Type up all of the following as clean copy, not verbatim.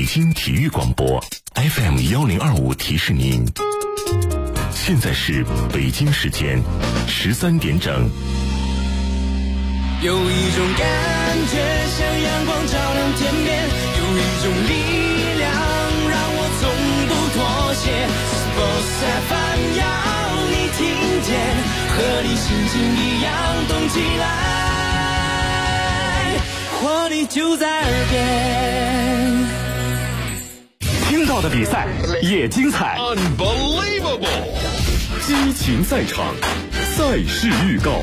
北京体育广播 FM1025提示您，现在是北京时间13点整。 有一种感觉像阳光照亮天边，有一种力量让我从不妥协。Sports FM 要你听见，和你心情一样动起来，活力就在耳边。 听到的比赛也精彩 Unbelievable 激情赛场，赛事预告。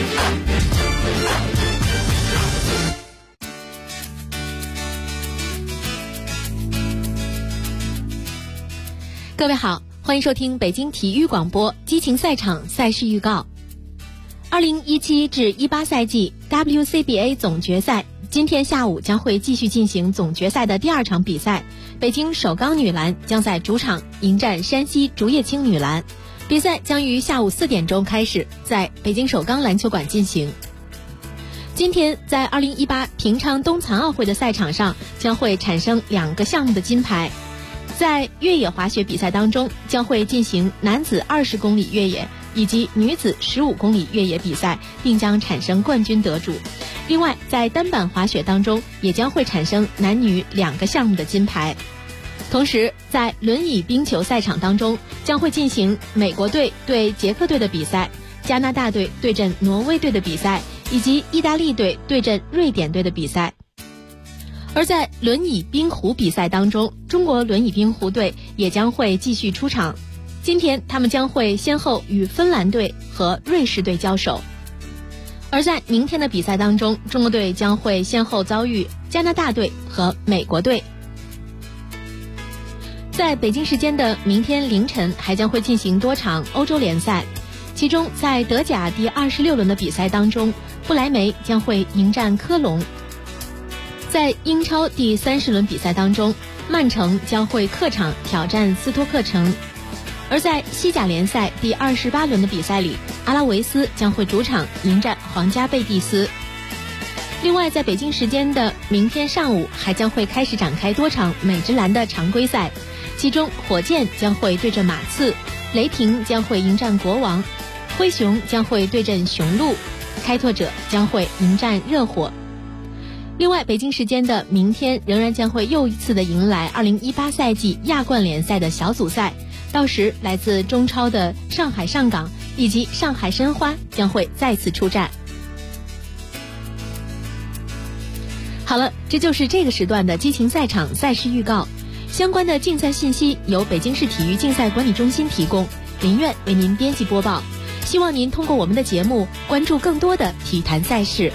各位好，欢迎收听北京体育广播激情赛场赛事预告。2017至18赛季 WCBA 总决赛今天下午将会继续进行总决赛的第2场比赛，北京首钢女篮将在主场迎战山西竹叶青女篮，比赛将于下午4点钟开始，在北京首钢篮球馆进行。今天在2018平昌冬残奥会的赛场上将会产生2个项目的金牌，在越野滑雪比赛当中将会进行男子20公里越野以及女子15公里越野比赛，并将产生冠军得主。另外在单板滑雪当中也将会产生男女2个项目的金牌。同时在轮椅冰球赛场当中将会进行美国队对捷克队的比赛，加拿大队对阵挪威队的比赛，以及意大利队对阵瑞典队的比赛。而在轮椅冰壶比赛当中，中国轮椅冰壶队也将会继续出场，今天他们将会先后与芬兰队和瑞士队交手。而在明天的比赛当中，中国队将会先后遭遇加拿大队和美国队。在北京时间的明天凌晨还将会进行多场欧洲联赛，其中在德甲第26轮的比赛当中，不莱梅将会迎战科隆。在英超第30轮比赛当中，曼城将会客场挑战斯托克城。而在西甲联赛第28轮的比赛里，阿拉维斯将会主场迎战皇家贝蒂斯。另外在北京时间的明天上午还将会开始展开多场美职篮的常规赛，其中火箭将会对阵马刺，雷霆将会迎战国王，灰熊将会对阵雄鹿，开拓者将会迎战热火。另外北京时间的明天仍然将会又一次的迎来2018赛季亚冠联赛的小组赛，到时来自中超的上海上港以及上海申花将会再次出战。好了，这就是这个时段的激情赛场赛事预告，相关的竞赛信息由北京市体育竞赛管理中心提供，林苑为您编辑播报，希望您通过我们的节目关注更多的体坛赛事。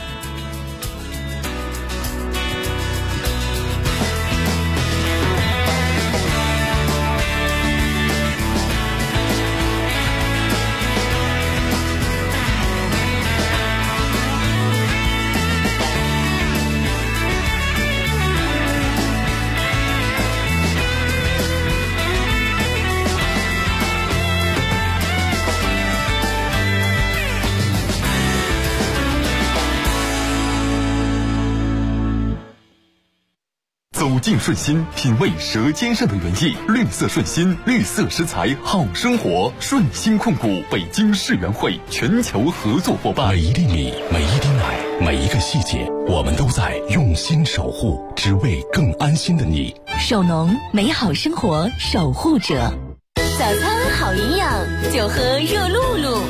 走进顺心，品味舌尖上的原意。绿色顺心，绿色食材好生活。顺心控股北京世园会全球合作伙伴。 每一粒米，每一滴奶，每一个细节，我们都在用心守护，只为更安心的你。 手农，美好生活守护者。早餐好营养，就喝热露露。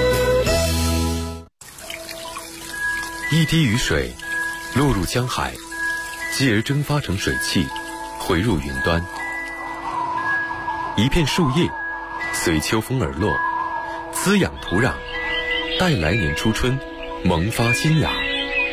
一滴雨水落入江海，继而蒸发成水汽，回入云端。一片树叶随秋风而落，滋养土壤，待来年初春萌发新芽。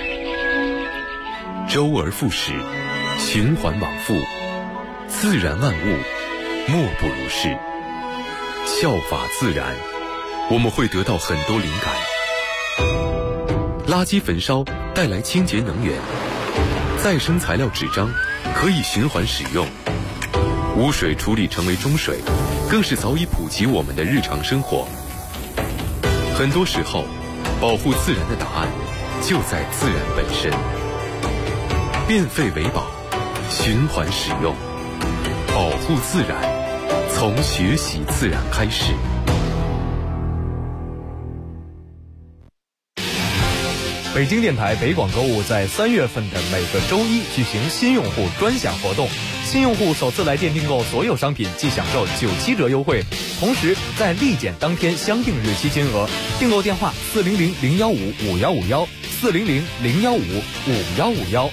周而复始，循环往复，自然万物莫不如是。效法自然，我们会得到很多灵感。垃圾焚烧带来清洁能源，再生材料纸张可以循环使用，污水处理成为中水，更是早已普及我们的日常生活。很多时候，保护自然的答案就在自然本身。变废为宝， 循环使用，保护自然，从学习自然开始。 北京电台北广购物在3月份的每个周一举行新用户专享活动，新用户首次来电订购所有商品即享受97折优惠，同时在立减当天相定日期金额。订购电话400-015-5151，400-015-5151。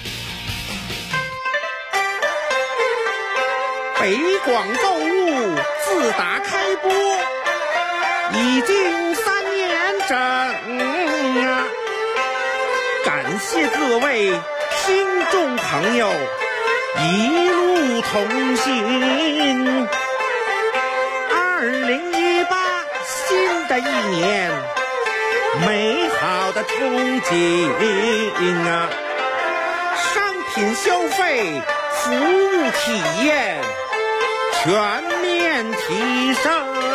北广购物自打开播已经3年整啊，感谢各位听众朋友一路同行。2018新的一年，美好的憧憬啊，商品消费、服务体验全面提升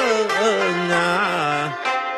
啊！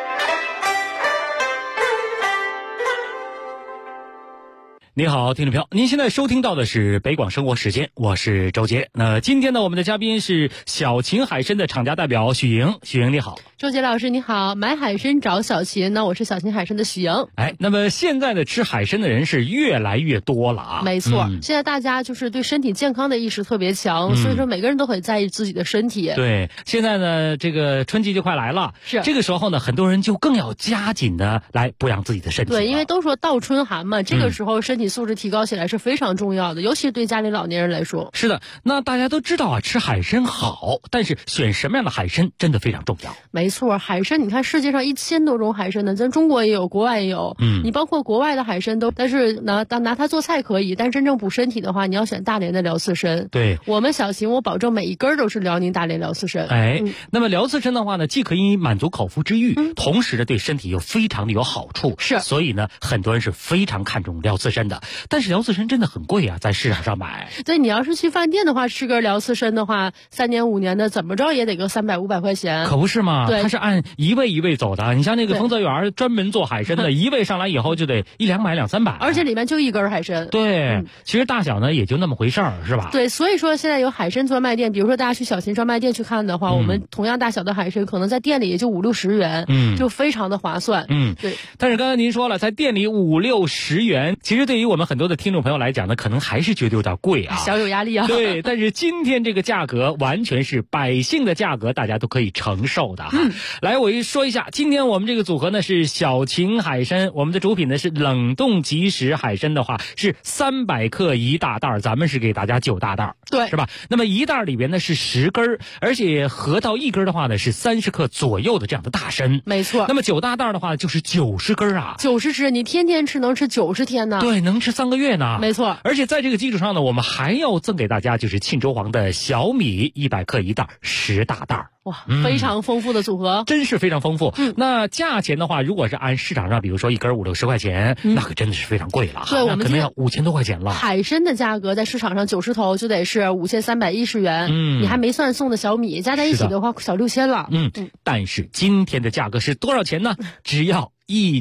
你好，听众朋友，您现在收听到的是北广生活时间，我是周杰。那今天呢，我们的嘉宾是小秦海参的厂家代表许莹。许莹你好。 周杰老师你好，买海参找小秦呢，我是小秦海参的许莹。 那么现在的吃海参的人是越来越多了啊。 没错，现在大家就是对身体健康的意识特别强，所以说每个人都很在意自己的身体。 对，现在呢，这个春季就快来了， 是这个时候呢，很多人就更要加紧的来补养自己的身体。 对，因为都说倒春寒嘛，这个时候身体素质提高起来是非常重要的，尤其是对家里老年人来说。 是的，那大家都知道啊，吃海参好，但是选什么样的海参真的非常重要。 没错，海参你看世界上1000多种海参呢，咱中国也有，国外也有。你包括国外的海参都，但是拿它做菜可以，但真正补身体的话，你要选大连的辽刺参。 对， 我们小秦，我保证每一根都是辽宁大连辽刺参。 那么辽刺参的话呢，既可以满足口腹之欲，同时呢对身体又非常的有好处。 是， 所以呢很多人是非常看重辽刺参的。但是辽刺参真的很贵啊，在市场上买。 对，你要是去饭店的话，吃根辽刺参的话，3年5年的怎么着也得个300-500块钱。 可不是嘛？ 对， 它是按一位一位走的。你像那个丰泽园专门做海参的，一位上来以后就得100-200-300， 而且里面就一根海参。 对，其实大小呢也就那么回事儿，是吧？ 对，所以说现在有海参专卖店，比如说大家去小秦专卖店去看的话，我们同样大小的海参可能在店里也就50-60元，就非常的划算。对。 但是刚才您说了，在店里50-60元，其实对于我们很多的听众朋友来讲呢，可能还是觉得有点贵啊， 小有压力啊。 对，但是今天这个价格完全是百姓的价格，大家都可以承受的哈。来，我说一下，今天我们这个组合呢是小秦海参，我们的主品呢是冷冻即食海参的话是300克一大袋，咱们是给大家9大袋， 对， 是吧？那么一袋里边呢是10根，而且合到一根的话呢是30克左右的这样的大参。 没错。 那么9大袋的话就是90根啊 ，90只，你天天吃能吃90天呢。 对，能吃3个月呢。 没错。 而且在这个基础上呢，我们还要赠给大家就是沁州黄的小米100克一袋，10大袋。 哇，非常丰富的组合， 真是非常丰富。那价钱的话，如果是按市场上，比如说一根50-60块钱，那可真的是非常贵了。 对，我们可能要5000多块钱了。 海参的价格在市场上90头就得是5310元，你还没算送的小米，加在一起的话小6000了。 但是今天的价格是多少钱呢？只要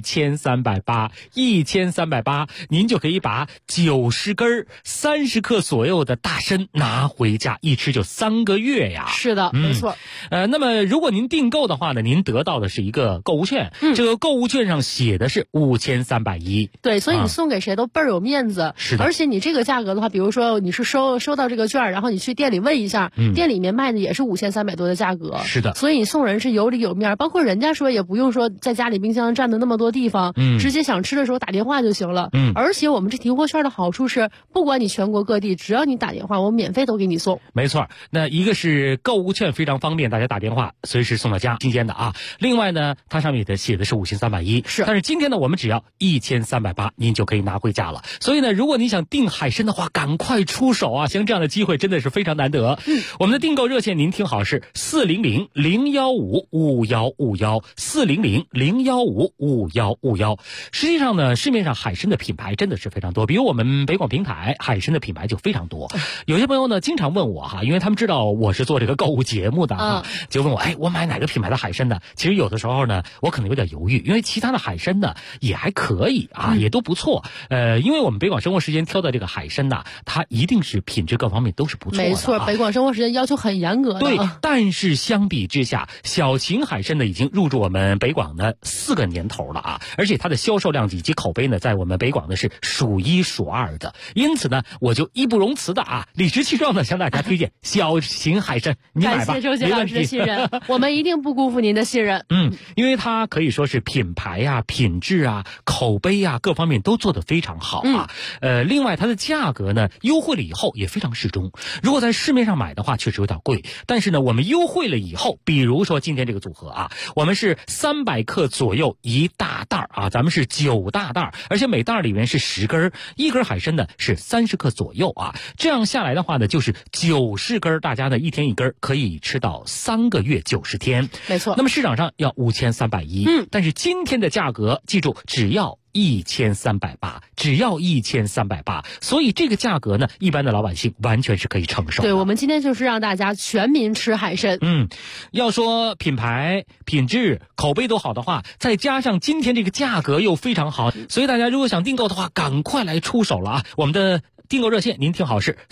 1380，1380，您就可以把90根30克左右的大参拿回家，一吃就3个月呀。 是的，没错。 那么如果您订购的话呢，您得到的是一个购物券，这个购物券上写的是5310。 对，所以你送给谁都倍儿有面子。 是的。 而且你这个价格的话，比如说你是收到这个券，然后你去店里问一下，店里面卖的也是5300多的价格。 是的。 所以你送人是有里有面，包括人家说也不用说在家里冰箱占的那么多地方，直接想吃的时候打电话就行了。而且我们这提货券的好处是，不管你全国各地，只要你打电话，我们免费都给你送。 没错，那一个是购物券非常方便，大家打电话随时送到家，新鲜的啊。另外呢，它上面写的是5310， 是。 但是今天呢，我们只要1380，您就可以拿回家了。所以呢，如果你想订海参的话，赶快出手啊！像这样的机会真的是非常难得。我们的订购热线您听好是400-015-5151，400-015-5151。 5151。实际上呢，市面上海参的品牌真的是非常多，比如我们北广平台海参的品牌就非常多。有些朋友呢经常问我哈，因为他们知道我是做这个购物节目的哈，就问我，我买哪个品牌的海参呢？其实有的时候呢，我可能有点犹豫，因为其他的海参呢也还可以啊，也都不错。因为我们北广生活时间挑的这个海参呢，它一定是品质各方面都是不错的。 没错，北广生活时间要求很严格的。 对，但是相比之下，小秦海参呢已经入驻我们北广的4个年头了啊，而且它的销售量以及口碑呢，在我们北广呢是数1数2的。因此呢，我就义不容辞的理直气壮的向大家推荐小秦海参，你买吧， 感谢周杰老师的信任，我们一定不辜负您的信任。 因为它可以说是品牌啊、品质啊、口碑啊各方面都做得非常好啊。另外它的价格呢优惠了以后也非常适中。如果在市面上买的话，确实有点贵，但是呢，我们优惠了以后，比如说今天这个组合啊，我们是300克左右一大袋啊，咱们是9大袋，而且每袋里面是10根，一根海参呢是30克左右啊。这样下来的话呢，就是90根，大家呢一天一根，可以吃到3个月90天。 没错。 那么市场上要5310，但是今天的价格，记住只要1380，只要1380，所以这个价格呢，一般的老百姓完全是可以承受的。 对，我们今天就是让大家全民吃海参。 要说品牌、品质、口碑都好的话，再加上今天这个价格又非常好，所以大家如果想订购的话，赶快来出手了啊！我们的订购热线您听好，是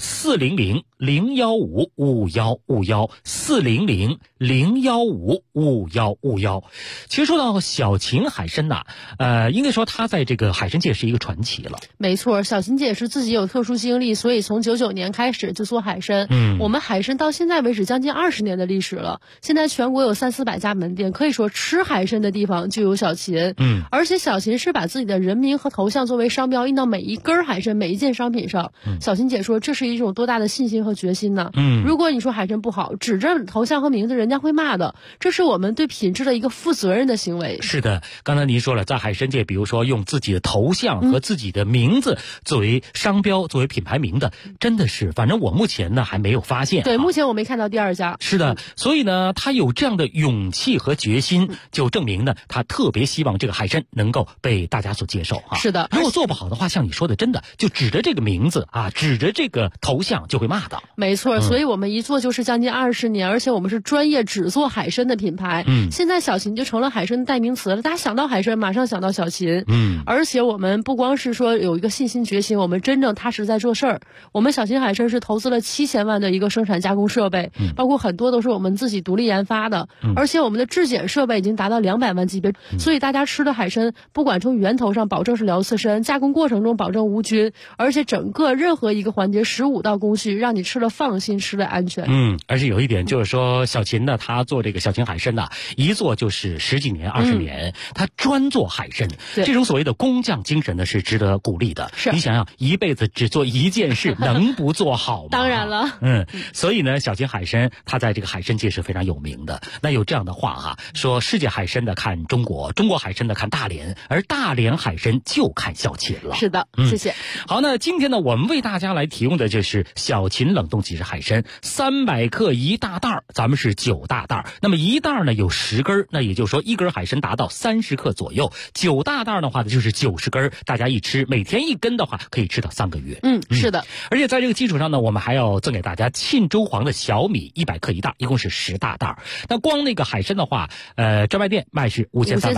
400-015-5151，400-015-5151。其实说到小秦海参呐，应该说他在这个海参界是一个传奇了。 没错，小秦姐是自己有特殊经历，所以从99年开始就做海参。我们海参到现在为止将近20年的历史了，现在全国有300-400家门店，可以说吃海参的地方就有小秦。而且小秦是把自己的人名和头像作为商标印到每一根海参、每一件商品上。小秦姐说，这是一种多大的信心和决心呢？如果你说海参不好，指着头像和名字，人家会骂的。这是我们对品质的一个负责任的行为。 是的，刚才您说了，在海参界，比如说用自己的头像和自己的名字作为商标、作为品牌名的，真的是，反正我目前呢还没有发现。 对，目前我没看到第2家。 是的，所以呢，他有这样的勇气和决心，就证明呢，他特别希望这个海参能够被大家所接受啊。 是的， 如果做不好的话，像你说的，真的就指着这个名字啊，指着这个头像就会骂的。 没错，所以我们一做就是将近20年，而且我们是专业只做海参的品牌。现在小秦就成了海参的代名词了，大家想到海参马上想到小秦。而且我们不光是说有一个信心决心，我们真正踏实在做事儿。我们小秦海参是投资了7000万的一个生产加工设备，包括很多都是我们自己独立研发的，而且我们的质检设备已经达到200万级别，所以大家吃的海参不管从源头上保证是辽刺参，加工过程中保证无菌，而且整个任何一个环节15道工序，让你吃了放心，吃了安全。 而且有一点就是说，小秦呢，他做这个小秦海参呢，一做就是10几年、20年，他专做海参，这种所谓的工匠精神呢，是值得鼓励的。 是， 你想想，一辈子只做一件事，能不做好吗？ 当然了。 所以呢，小秦海参他在这个海参界是非常有名的。那有这样的话哈，说世界海参的看中国，中国海参的看大连，而大连海参就看小秦了。 是的，谢谢。 好，那今天呢，我们为大家来提供的就是小秦冷冻即食海参，300克一大袋，咱们是9大袋。那么一袋呢有10根，那也就是说一根海参达到30克左右，9大袋的话呢就是90根，大家一吃，每天1根的话可以吃到3个月。 是的。 而且在这个基础上呢，我们还要赠给大家沁州黄的小米100克一袋，一共是10大袋。那光那个海参的话，专卖店卖是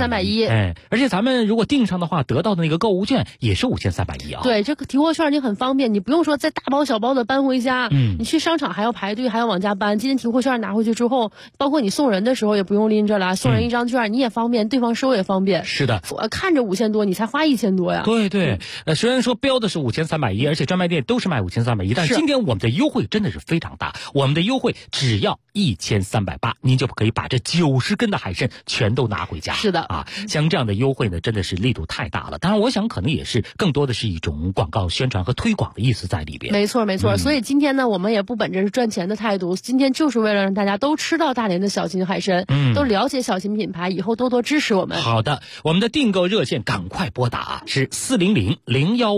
5310，而且咱们如果订上的话，得到的那个购物券也是5310啊。 对，这个提货券你很方便，你不用说再大包小包的搬回家，你去商场还要排队，还要往家搬。今天提货券拿回去之后，包括你送人的时候也不用拎着了，送人一张券你也方便，对方收也方便。 是的， 看着5000多，你才花1000多呀。 对，虽然说标的是5310，而且专卖店都是卖5310，但是今天我们的优惠真的是非常大，我们的优惠只要1380，您就可以把这90根的海参全都拿回家。 是的啊，像这样的优惠呢，真的是力度太大了。当然，我想可能也是更多的是一种广告宣传和推广的意思在里边。 没错，所以今天呢，我们也不本着是赚钱的态度，今天就是为了让大家都吃到大连的小秦海参，都了解小秦品牌，以后多多支持我们。 好的，我们的订购热线赶快拨打，是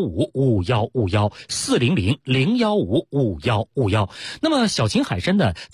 400-015-5151，400-015-5151。那么小秦海参呢，在全国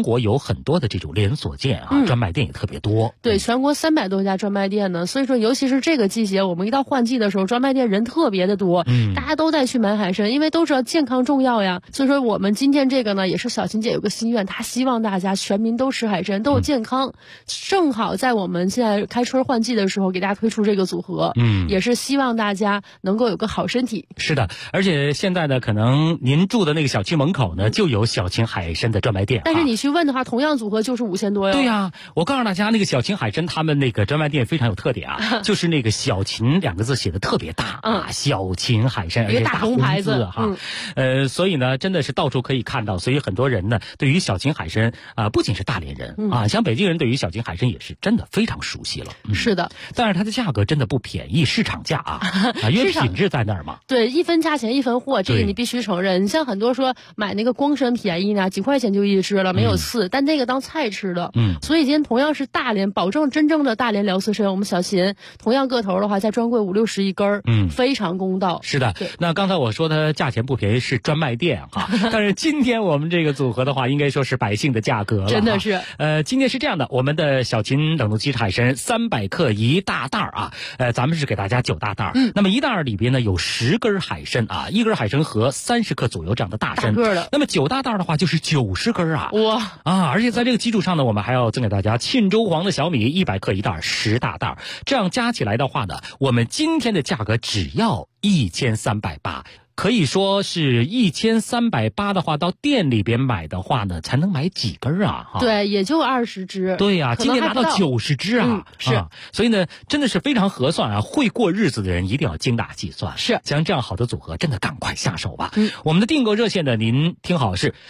国有很多的这种连锁店啊，专卖店也特别多。 对，全国300多家专卖店呢，所以说尤其是这个季节，我们一到换季的时候，专卖店人特别的多，大家都在去买海参，因为都知道健康重要呀。所以说我们今天这个呢，也是小琴姐有个心愿，她希望大家全民都吃海参，都有健康。正好在我们现在开春换季的时候，给大家推出这个组合，也是希望大家能够有个好身体。 是的，而且现在呢，可能您住的那个小区门口呢，就有小琴海参的专卖店。 但是你去问的话，同样组合就是5000多哟。 对呀，我告诉大家，那个小琴海参他们那个专卖店非常有特点啊，就是那个小琴2个字写的特别大啊，小琴海参，而且大红牌子哈。所以呢，真的是到处可以看到，所以很多人呢，对于小琴海参啊，不仅是大连人啊，像北京人对于小琴海参也是真的非常熟悉了。 是的， 但是它的价格真的不便宜，市场价啊，因为品质在那儿嘛。 对，一分价钱一分货，这个你必须承认。你像很多说买那个光参便宜呢，几块钱就一只了，没有刺，但那个当菜吃的。所以今天同样是大连，保证真正的大连辽刺参，我们小琴同样个头的话，在专柜50-60一根，非常公道。 是的，那刚才我说它价钱不便宜是专卖店哈，但是今天我们这个组合的话，应该说是百姓的价格了。 真的是。 今天是这样的，我们的小琴冷冻鸡海参300克一大袋啊，咱们是给大家9大袋。那么一袋里边呢有10根海参啊，一根海参和30克左右这样的大参。 大个的。 那么9大袋的话就是90根啊。 哇啊！而且在这个基础上呢，我们还要赠给大家沁州黄的小米100克一袋，10大袋。这样加起来的话呢，我们今天的价格只要1380。可以说是1380的话，到店里边买的话呢，才能买几根啊？ 对，也就20只。 对呀，今天拿到90只啊！ 是， 所以呢，真的是非常合算啊！会过日子的人一定要精打细算。 是， 像这样好的组合，真的赶快下手吧。我们的订购热线呢，您听好是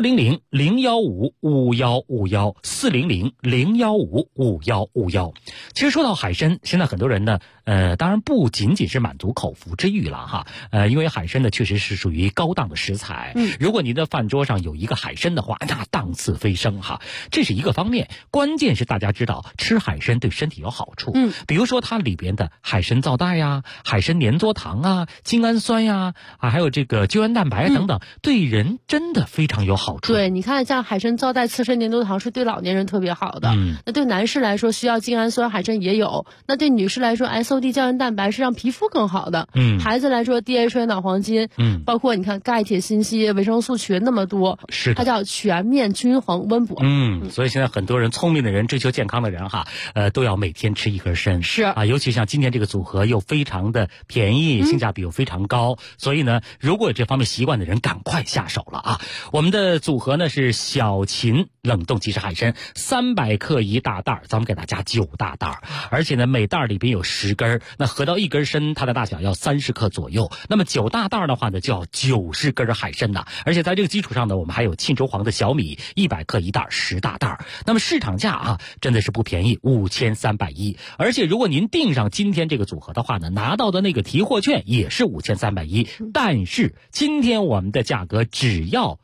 400-015-5151，400-015-5151。其实说到海参，现在很多人呢，当然不仅仅是满足口腹之欲了哈，因为海参呢确实是属于高档的食材。如果您的饭桌上有一个海参的话，那档次飞升哈，这是一个方面。关键是大家知道吃海参对身体有好处，比如说它里边的海参皂带呀、海参粘唑糖啊、精氨酸呀还有这个胶原蛋白等等，对人真的非常有好处。 对，你看像海参皂带、刺参粘唑糖是对老年人特别好的。那对男士来说需要精氨酸，海参也有。那对女士来说 SOD 胶原蛋白是让皮肤更好的。孩子来说 DHA 脑黄金，包括你看钙、铁、锌、硒、维生素群那么多， 是它叫全面均衡温补。 所以现在很多人聪明的人、追求健康的人哈，都要每天吃一根参。 是啊，尤其像今天这个组合又非常的便宜，性价比又非常高，所以呢，如果有这方面习惯的人，赶快下手了啊！我们的组合呢是小琴冷冻即食海参300克一大袋，咱们给大家9大袋，而且呢每袋里边有10根，那合到一根参，它的大小要30克左右。那么9大袋的话呢，就要90根海参呐，而且在这个基础上呢，我们还有沁州黄的小米100克一袋，10大袋。那么市场价啊，真的是不便宜，5310。而且如果您订上今天这个组合的话呢，拿到的那个提货券也是5310，但是今天我们的价格只要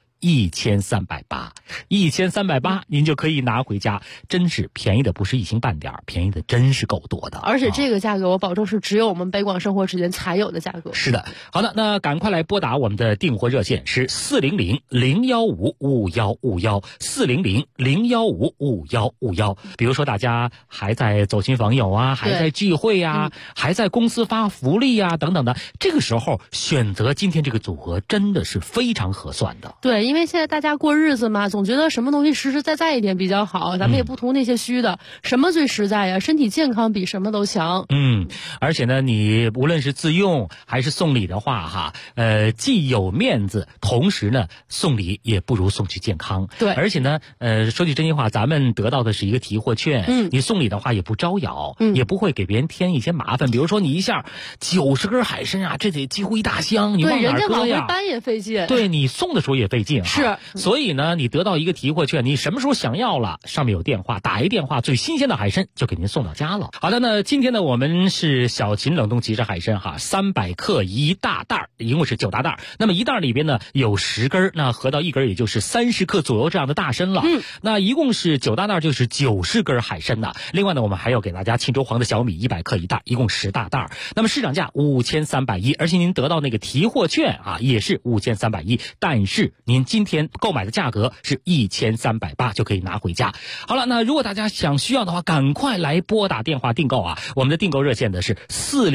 1380，1380您就可以拿回家，真是便宜的不是一星半点，便宜的真是够多的。 而且这个价格我保证是只有我们北广生活时间才有的价格。 是的，好的，那赶快来拨打我们的订货热线是400-015-5151，400-015-5151。比如说大家还在走亲访友啊，还在聚会啊，还在公司发福利啊等等的，这个时候选择今天这个组合真的是非常合算的。 对，因为现在大家过日子嘛，总觉得什么东西实实在在一点比较好，咱们也不图那些虚的，什么最实在呀？身体健康比什么都强。 而且呢，你无论是自用还是送礼的话哈，既有面子，同时呢送礼也不如送去健康。 对， 而且呢，说句真心话，咱们得到的是一个提货券，你送礼的话也不招摇，也不会给别人添一些麻烦。比如说你一下90根海参啊，这得几乎一大箱，你往哪搁呀？ 人家往回搬也费劲。 对，你送的时候也费劲。 是， 所以呢，你得到一个提货券，你什么时候想要了，上面有电话，打一电话，最新鲜的海参就给您送到家了。好的，那今天呢，我们是小琴冷冻即食海参哈，300克一大袋，一共是9大袋。那么一袋里边呢有10根，那合到一根也就是30克左右这样的大参了。那一共是9大袋，就是90根海参呐。另外呢，我们还要给大家沁州黄的小米100克一袋，一共10大袋。那么市场价5310，而且您得到那个提货券啊，也是5310，但是您今天购买的价格是1380就可以拿回家。好了，那如果大家需要的话，赶快来拨打电话订购啊！我们的订购热线的是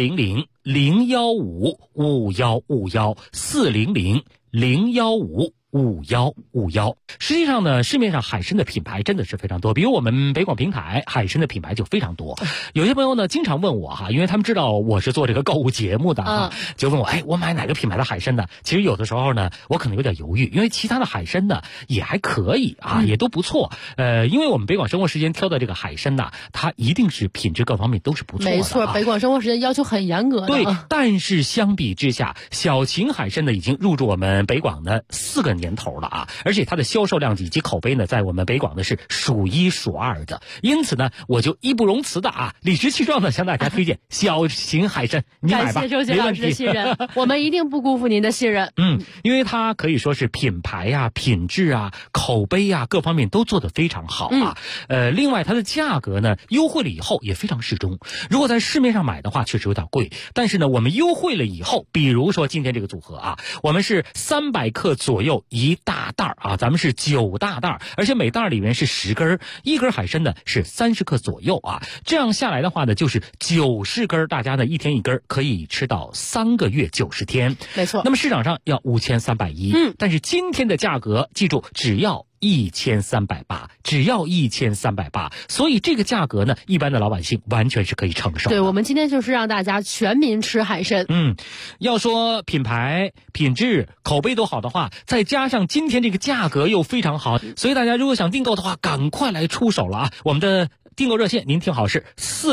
400-015-5151，400-015-5151。实际上呢，市面上海参的品牌真的是非常多，比如我们北广平台海参的品牌就非常多。有些朋友呢经常问我哈，因为他们知道我是做这个购物节目的哈，就问我我买哪个品牌的海参呢？其实有的时候呢，我可能有点犹豫，因为其他的海参呢也还可以啊，也都不错。因为我们北广生活时间挑的这个海参呢，它一定是品质各方面都是不错的。 没错，北广生活时间要求很严格的。 对，但是相比之下，小秦海参呢已经入驻我们北广的4个年头了啊，而且它的销售量以及口碑呢，在我们北广的是数一数二的。因此呢，我就义不容辞的理直气壮的向大家推荐小秦海参，你买吧， 感谢周杰老师的信任，我们一定不辜负您的信任。 因为它可以说是品牌啊、品质啊、口碑啊各方面都做得非常好啊。另外它的价格呢优惠了以后也非常适中。如果在市面上买的话，确实有点贵，但是呢，我们优惠了以后，比如说今天这个组合啊，我们是300克左右一大袋啊，咱们是9大袋，而且每袋里面是10根，一根海参呢是30克左右啊。这样下来的话呢，就是90根，大家呢一天一根，可以吃到3个月90天。 没错。 那么市场上要5310，但是今天的价格，记住只要1380，只要1380，所以这个价格呢，一般的老百姓完全是可以承受的。 对，我们今天就是让大家全民吃海参。 要说品牌、品质、口碑都好的话，再加上今天这个价格又非常好，所以大家如果想订购的话，赶快来出手了啊！我们的订购热线您听好是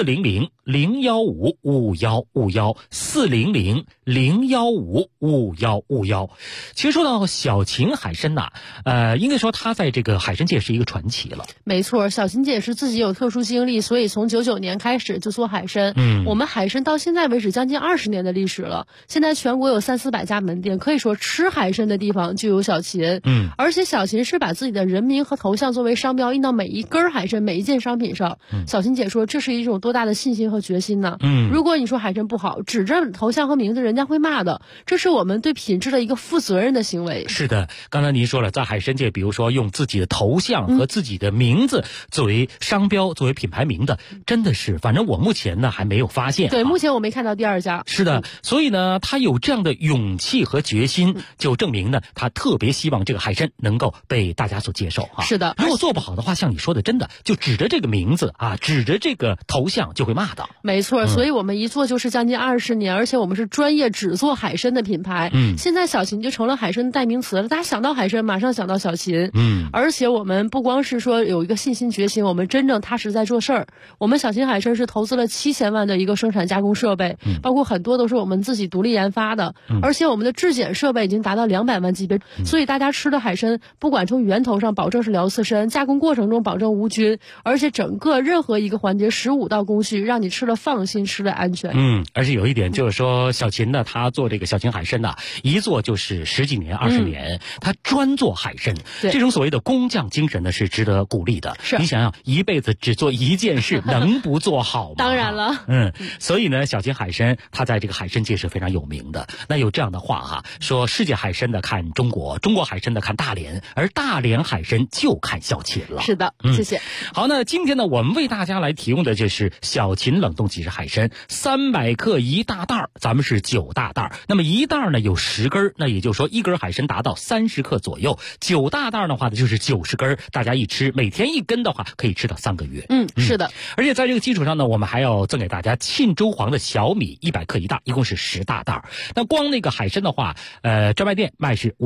400-015-5151，400-015-5151。其实说到小秦海参呐，应该说他在这个海参界是一个传奇了。 没错，小秦姐是自己有特殊经历，所以从99年开始就做海参。我们海参到现在为止将近20年的历史了，现在全国有300-400家门店，可以说吃海参的地方就有小秦。而且小秦是把自己的人名和头像作为商标印到每一根海参、每一件商品上。小秦姐说，这是一种多大的信心和决心呢？如果你说海参不好，指着头像和名字，人家会骂的。这是我们对品质的一个负责任的行为。 是的，刚才您说了，在海参界，比如说用自己的头像和自己的名字作为商标、作为品牌名的，真的是，反正我目前呢还没有发现。 对，目前我没看到第二家。 是的，所以呢，他有这样的勇气和决心，就证明呢，他特别希望这个海参能够被大家所接受啊。 是的， 如果做不好的话，像你说的，真的就指着这个名字啊，指着这个头像就会骂的。 没错，所以我们一做就是将近20年，而且我们是专业只做海参的品牌。现在小秦就成了海参的代名词了，大家想到海参马上想到小秦。而且我们不光是说有一个信心决心，我们真正踏实在做事儿。我们小秦海参是投资了7000万的一个生产加工设备，包括很多都是我们自己独立研发的，而且我们的质检设备已经达到200万级别，所以大家吃的海参不管从源头上保证是辽刺参，加工过程中保证无菌，而且整个任何一个环节15道工序，让你吃了放心，吃了安全。 而且有一点就是说，小秦呢，他做这个小秦海参呢，一做就是10几年、20年，他专做海参，这种所谓的工匠精神呢，是值得鼓励的。你想想，一辈子只做一件事，能不做好吗？ 当然了。 所以呢，小秦海参他在这个海参界是非常有名的。那有这样的话哈，说世界海参的看中国，中国海参的看大连，而大连海参就看小秦了。 是的，谢谢。 好，那今天呢，我们为大家来提供的就是小秦冷冻即食海参，300克一大袋，咱们是9大袋。那么一袋呢有10根，那也就是说一根海参达到30克左右，9大袋的话呢就是90根，大家一吃，每天1根的话可以吃到3个月。 是的。 而且在这个基础上呢，我们还要赠给大家沁州黄的小米100克一袋，一共是10大袋。那光那个海参的话，专卖店卖是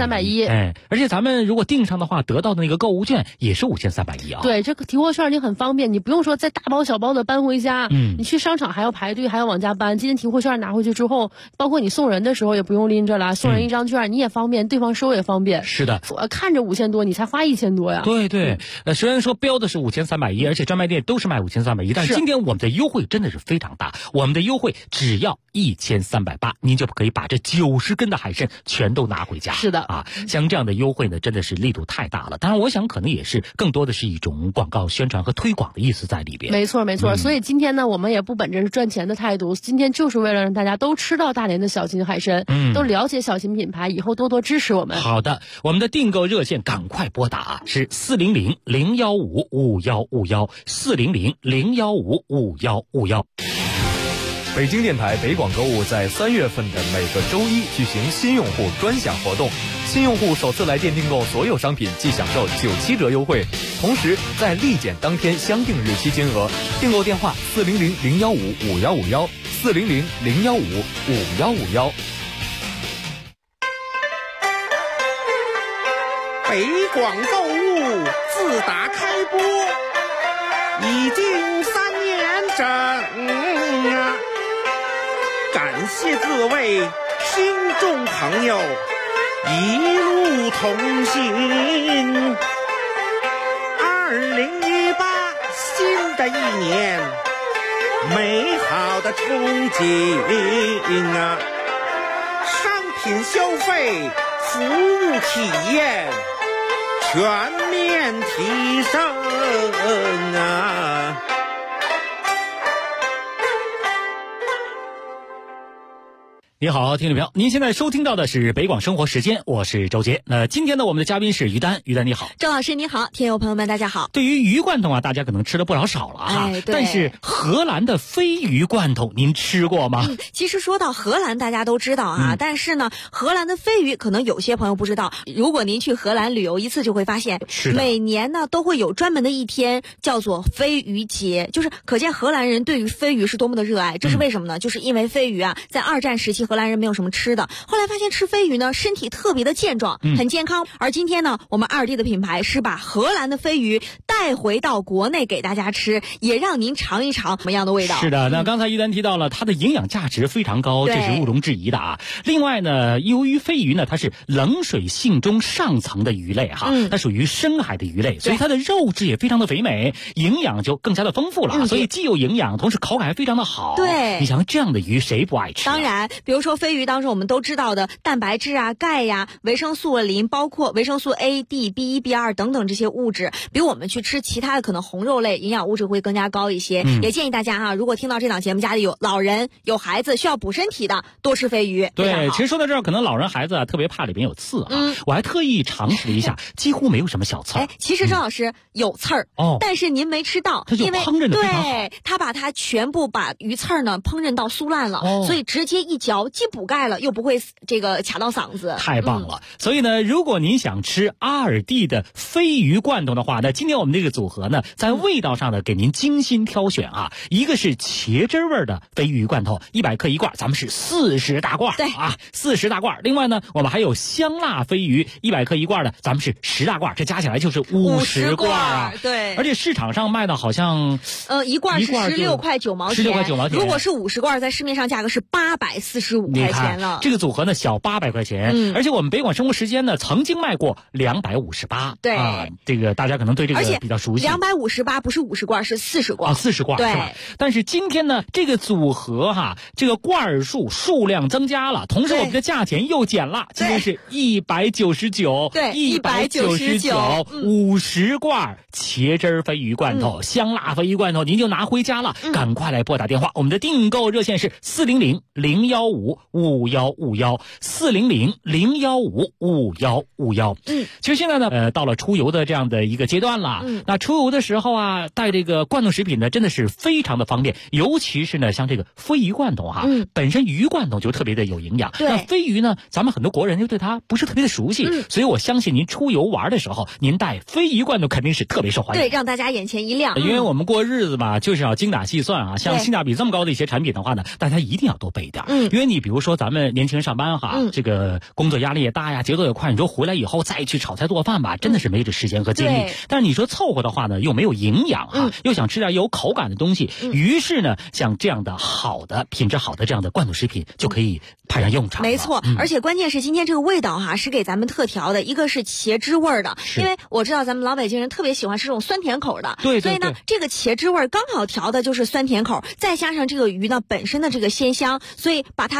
5310，而且咱们如果订上的话，得到的那个购物券也是5310啊。 对，这个提货券你很方便，你不用说再大包小包的搬回家，你去商场还要排队，还要往家搬。今天提货券拿回去之后，包括你送人的时候也不用拎着了，送人一张券你也方便，对方收也方便。 是的， 看着5000多，你才花1000多呀。 对，虽然说标的是5310，而且专卖店都是卖5310，但是今天我们的优惠真的是非常大，我们的优惠只要1380，您就可以把这90根的海参全都拿回家。 是的啊，像这样的优惠呢，真的是力度太大了。当然，我想可能也是更多的是一种广告宣传和推推广的意思在里边。 没错没错，所以今天呢，我们也不本着赚钱的态度，今天就是为了让大家都吃到大连的小秦海参，都了解小秦品牌，以后多多支持我们。 好的，我们的订购热线赶快拨打是400-015-5151，400-015-5151。 北京电台北广购物在3月份的每个周一举行新用户专享活动，新用户首次来电订购所有商品即享受97折优惠，同时在立减当天相定日期金额。订购电话400-015-5151，400-015-5151。 北广购物自打开播已经3年整啊！感谢各位听众朋友一路同行。2018新的一年，美好的憧憬啊！商品消费、服务体验全面提升啊！ 你好，听众朋友，您现在收听到的是北广生活时间，我是周杰。今天呢，我们的嘉宾是于丹，于丹你好。 周老师你好，听友朋友们大家好。 对于鱼罐头啊，大家可能吃了不老少了啊，但是荷兰的鲱鱼罐头您吃过吗？ 其实说到荷兰，大家都知道啊，但是呢，荷兰的鲱鱼可能有些朋友不知道。如果您去荷兰旅游一次，就会发现，每年呢都会有专门的一天叫做鲱鱼节，就是可见荷兰人对于鲱鱼是多么的热爱。这是为什么呢？就是因为鲱鱼啊，在2战时期荷兰人没有什么吃的，后来发现吃鲱鱼呢，身体特别的健壮，很健康。而今天呢，我们2D的品牌是把荷兰的鲱鱼带回到国内给大家吃，也让您尝一尝什么样的味道。 是的，那刚才于丹提到了它的营养价值非常高，这是毋庸置疑的啊。另外呢，由于鲱鱼呢，它是冷水性中上层的鱼类哈，它属于深海的鱼类，所以它的肉质也非常的肥美，营养就更加的丰富了，所以既有营养，同时口感还非常的好。 对， 你想这样的鱼谁不爱吃？ 当然，比如说鲱鱼当中我们都知道的蛋白质啊、钙呀、维生素磷，包括维生素 A、D、B1、B2 等等这些物质，比我们去吃其他的可能红肉类营养物质会更加高一些。也建议大家啊，如果听到这档节目，家里有老人、有孩子需要补身体的，多吃鲱鱼。 对，其实说到这儿，可能老人孩子啊特别怕里边有刺啊，我还特意尝试了一下，几乎没有什么小刺。 其实张老师有刺儿，但是您没吃到， 它就烹饪的非常好。 对，他把它全部把鱼刺儿呢烹饪到酥烂了，所以直接一嚼，既补钙了，又不会这个卡到嗓子。 太棒了！所以呢，如果您想吃阿尔蒂的鲱鱼罐头的话，那今天我们这个组合呢，在味道上呢给您精心挑选啊，一个是茄汁味的鲱鱼罐头，100克一罐，咱们是40大罐，对啊，40大罐。另外呢，我们还有香辣鲱鱼100克一罐的，咱们是10大罐，这加起来就是50罐啊。 对， 而且市场上卖的好像一罐是16块9毛钱，16块9毛钱。如果是50罐，在市面上价格是845块钱了。 这个组合呢小800块钱，而且我们北广生活时间呢曾经卖过258。对啊，这个大家可能对这个比较熟悉。 258不是50罐，是40罐。 40罐。对。但是今天呢，这个组合哈，这个罐数量增加了，同时我们的价钱又减了，今天是199。对，199，50罐茄汁鲱鱼罐头、香辣鲱鱼罐头，您就拿回家了。赶快来拨打电话，我们的订购热线是400-015-5151，400-015-5151。其实现在呢，到了出游的这样的一个阶段了。那出游的时候啊，带这个罐头食品呢，真的是非常的方便，尤其是呢，像这个鲱鱼罐头哈，本身鱼罐头就特别的有营养。那鲱鱼呢，咱们很多国人就对它不是特别的熟悉，所以我相信您出游玩的时候，您带鲱鱼罐头肯定是特别受欢迎。 对，让大家眼前一亮。 因为我们过日子嘛，就是要精打细算啊。像性价比这么高的一些产品的话呢，大家一定要多备点。因为你比如说咱们年轻人上班哈，这个工作压力也大呀，节奏也快，你说回来以后再去炒菜做饭吧，真的是没这时间和精力。但是你说凑合的话呢，又没有营养啊，又想吃点有口感的东西，于是呢，像这样的好的品质好的这样的罐头食品就可以派上用场了。 没错，而且关键是今天这个味道哈，是给咱们特调的，一个是茄汁味的，因为我知道咱们老北京人特别喜欢吃这种酸甜口的，对，所以呢，这个茄汁味刚好调的就是酸甜口，再加上这个鱼呢本身的这个鲜香，所以把它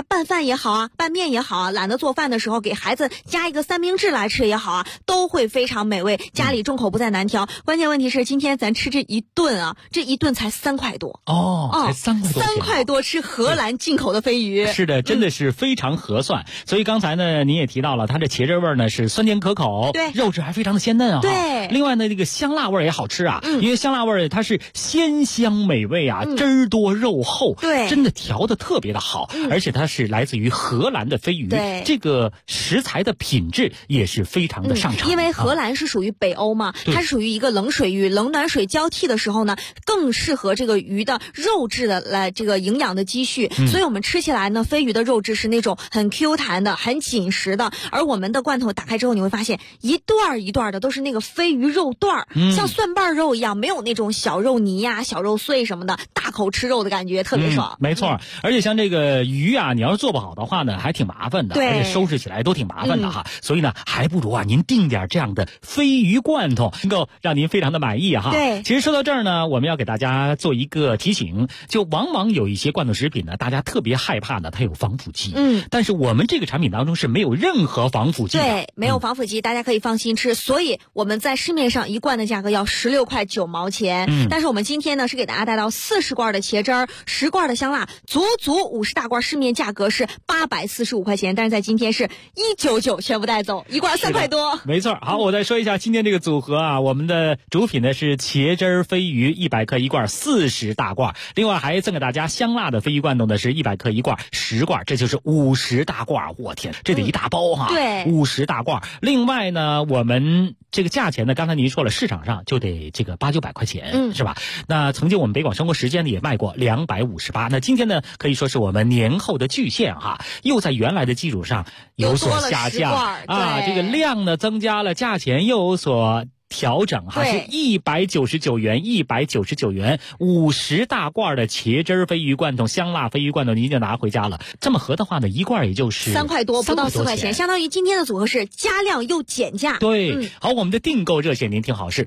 家拌饭也好啊，拌面也好啊，懒得做饭的时候给孩子加一个三明治来吃也好啊，都会非常美味，家里众口不再难挑。关键问题是今天咱吃这一顿啊，这一顿才3块多才3块多，3 块多吃荷兰进口的飞鱼。 是的，真的是非常合算。所以刚才呢您也提到了，它的茄汁味呢是酸甜可口， 对， 肉质还非常的鲜嫩啊。 对， 另外呢这个香辣味也好吃啊，因为香辣味它是鲜香美味啊，汁儿多肉厚， 对， 真的调的特别的好，而且它是来自于荷兰的飞鱼， 对， 这个食材的品质也是非常的上乘。 因为荷兰是属于北欧嘛，它是属于一个冷水域，冷暖水交替的时候呢，更适合这个鱼的肉质的来这个营养的积蓄，所以我们吃起来呢，飞鱼的肉质是那种很 Q 弹的，很紧实的。而我们的罐头打开之后，你会发现一段一段的都是那个飞鱼肉段，像蒜瓣肉一样，没有那种小肉泥呀、小肉碎什么的，大口吃肉的感觉特别爽。 没错，而且像这个鱼啊，你要是做不好的话呢，还挺麻烦的， 对， 而且收拾起来都挺麻烦的哈。所以呢，还不如啊，您订点这样的飞鱼罐头，能够让您非常的满意哈。 对， 其实说到这儿呢，我们要给大家做一个提醒，就往往有一些罐头食品呢，大家特别害怕呢，它有防腐剂。但是我们这个产品当中是没有任何防腐剂的。 对，没有防腐剂，大家可以放心吃。所以我们在市面上一罐的价格要16块9毛钱，但是我们今天呢是给大家带到40罐的茄汁儿，10罐的香辣，足50大罐，市面价格是845块钱，但是在今天是199全部带走，一罐3块多。 没错。好，我再说一下今天这个组合啊，我们的主品呢是茄汁飞鱼100克一罐，40大罐，另外还赠给大家香辣的飞鱼罐头呢是100克一罐，10罐，这就是50大罐。我天，这得一大包哈。 对 ，50大罐。另外呢，我们这个价钱呢，刚才您说了，市场上就得这个800、900块钱，是吧？那曾经我们北广生活时间呢也卖过258，那今天呢可以说是我们年后的巨献哈，又在原来的基础上有所下降啊，这个量呢增加了，价钱又有所调整哈，是199元，199元，50大罐的茄汁飞鱼罐头、香辣飞鱼罐头，您就拿回家了。这么合的话呢，一罐也就是 3块多，不到4块钱，相当于今天的组合是加量又减价。 对，好，我们的订购热线您听好，是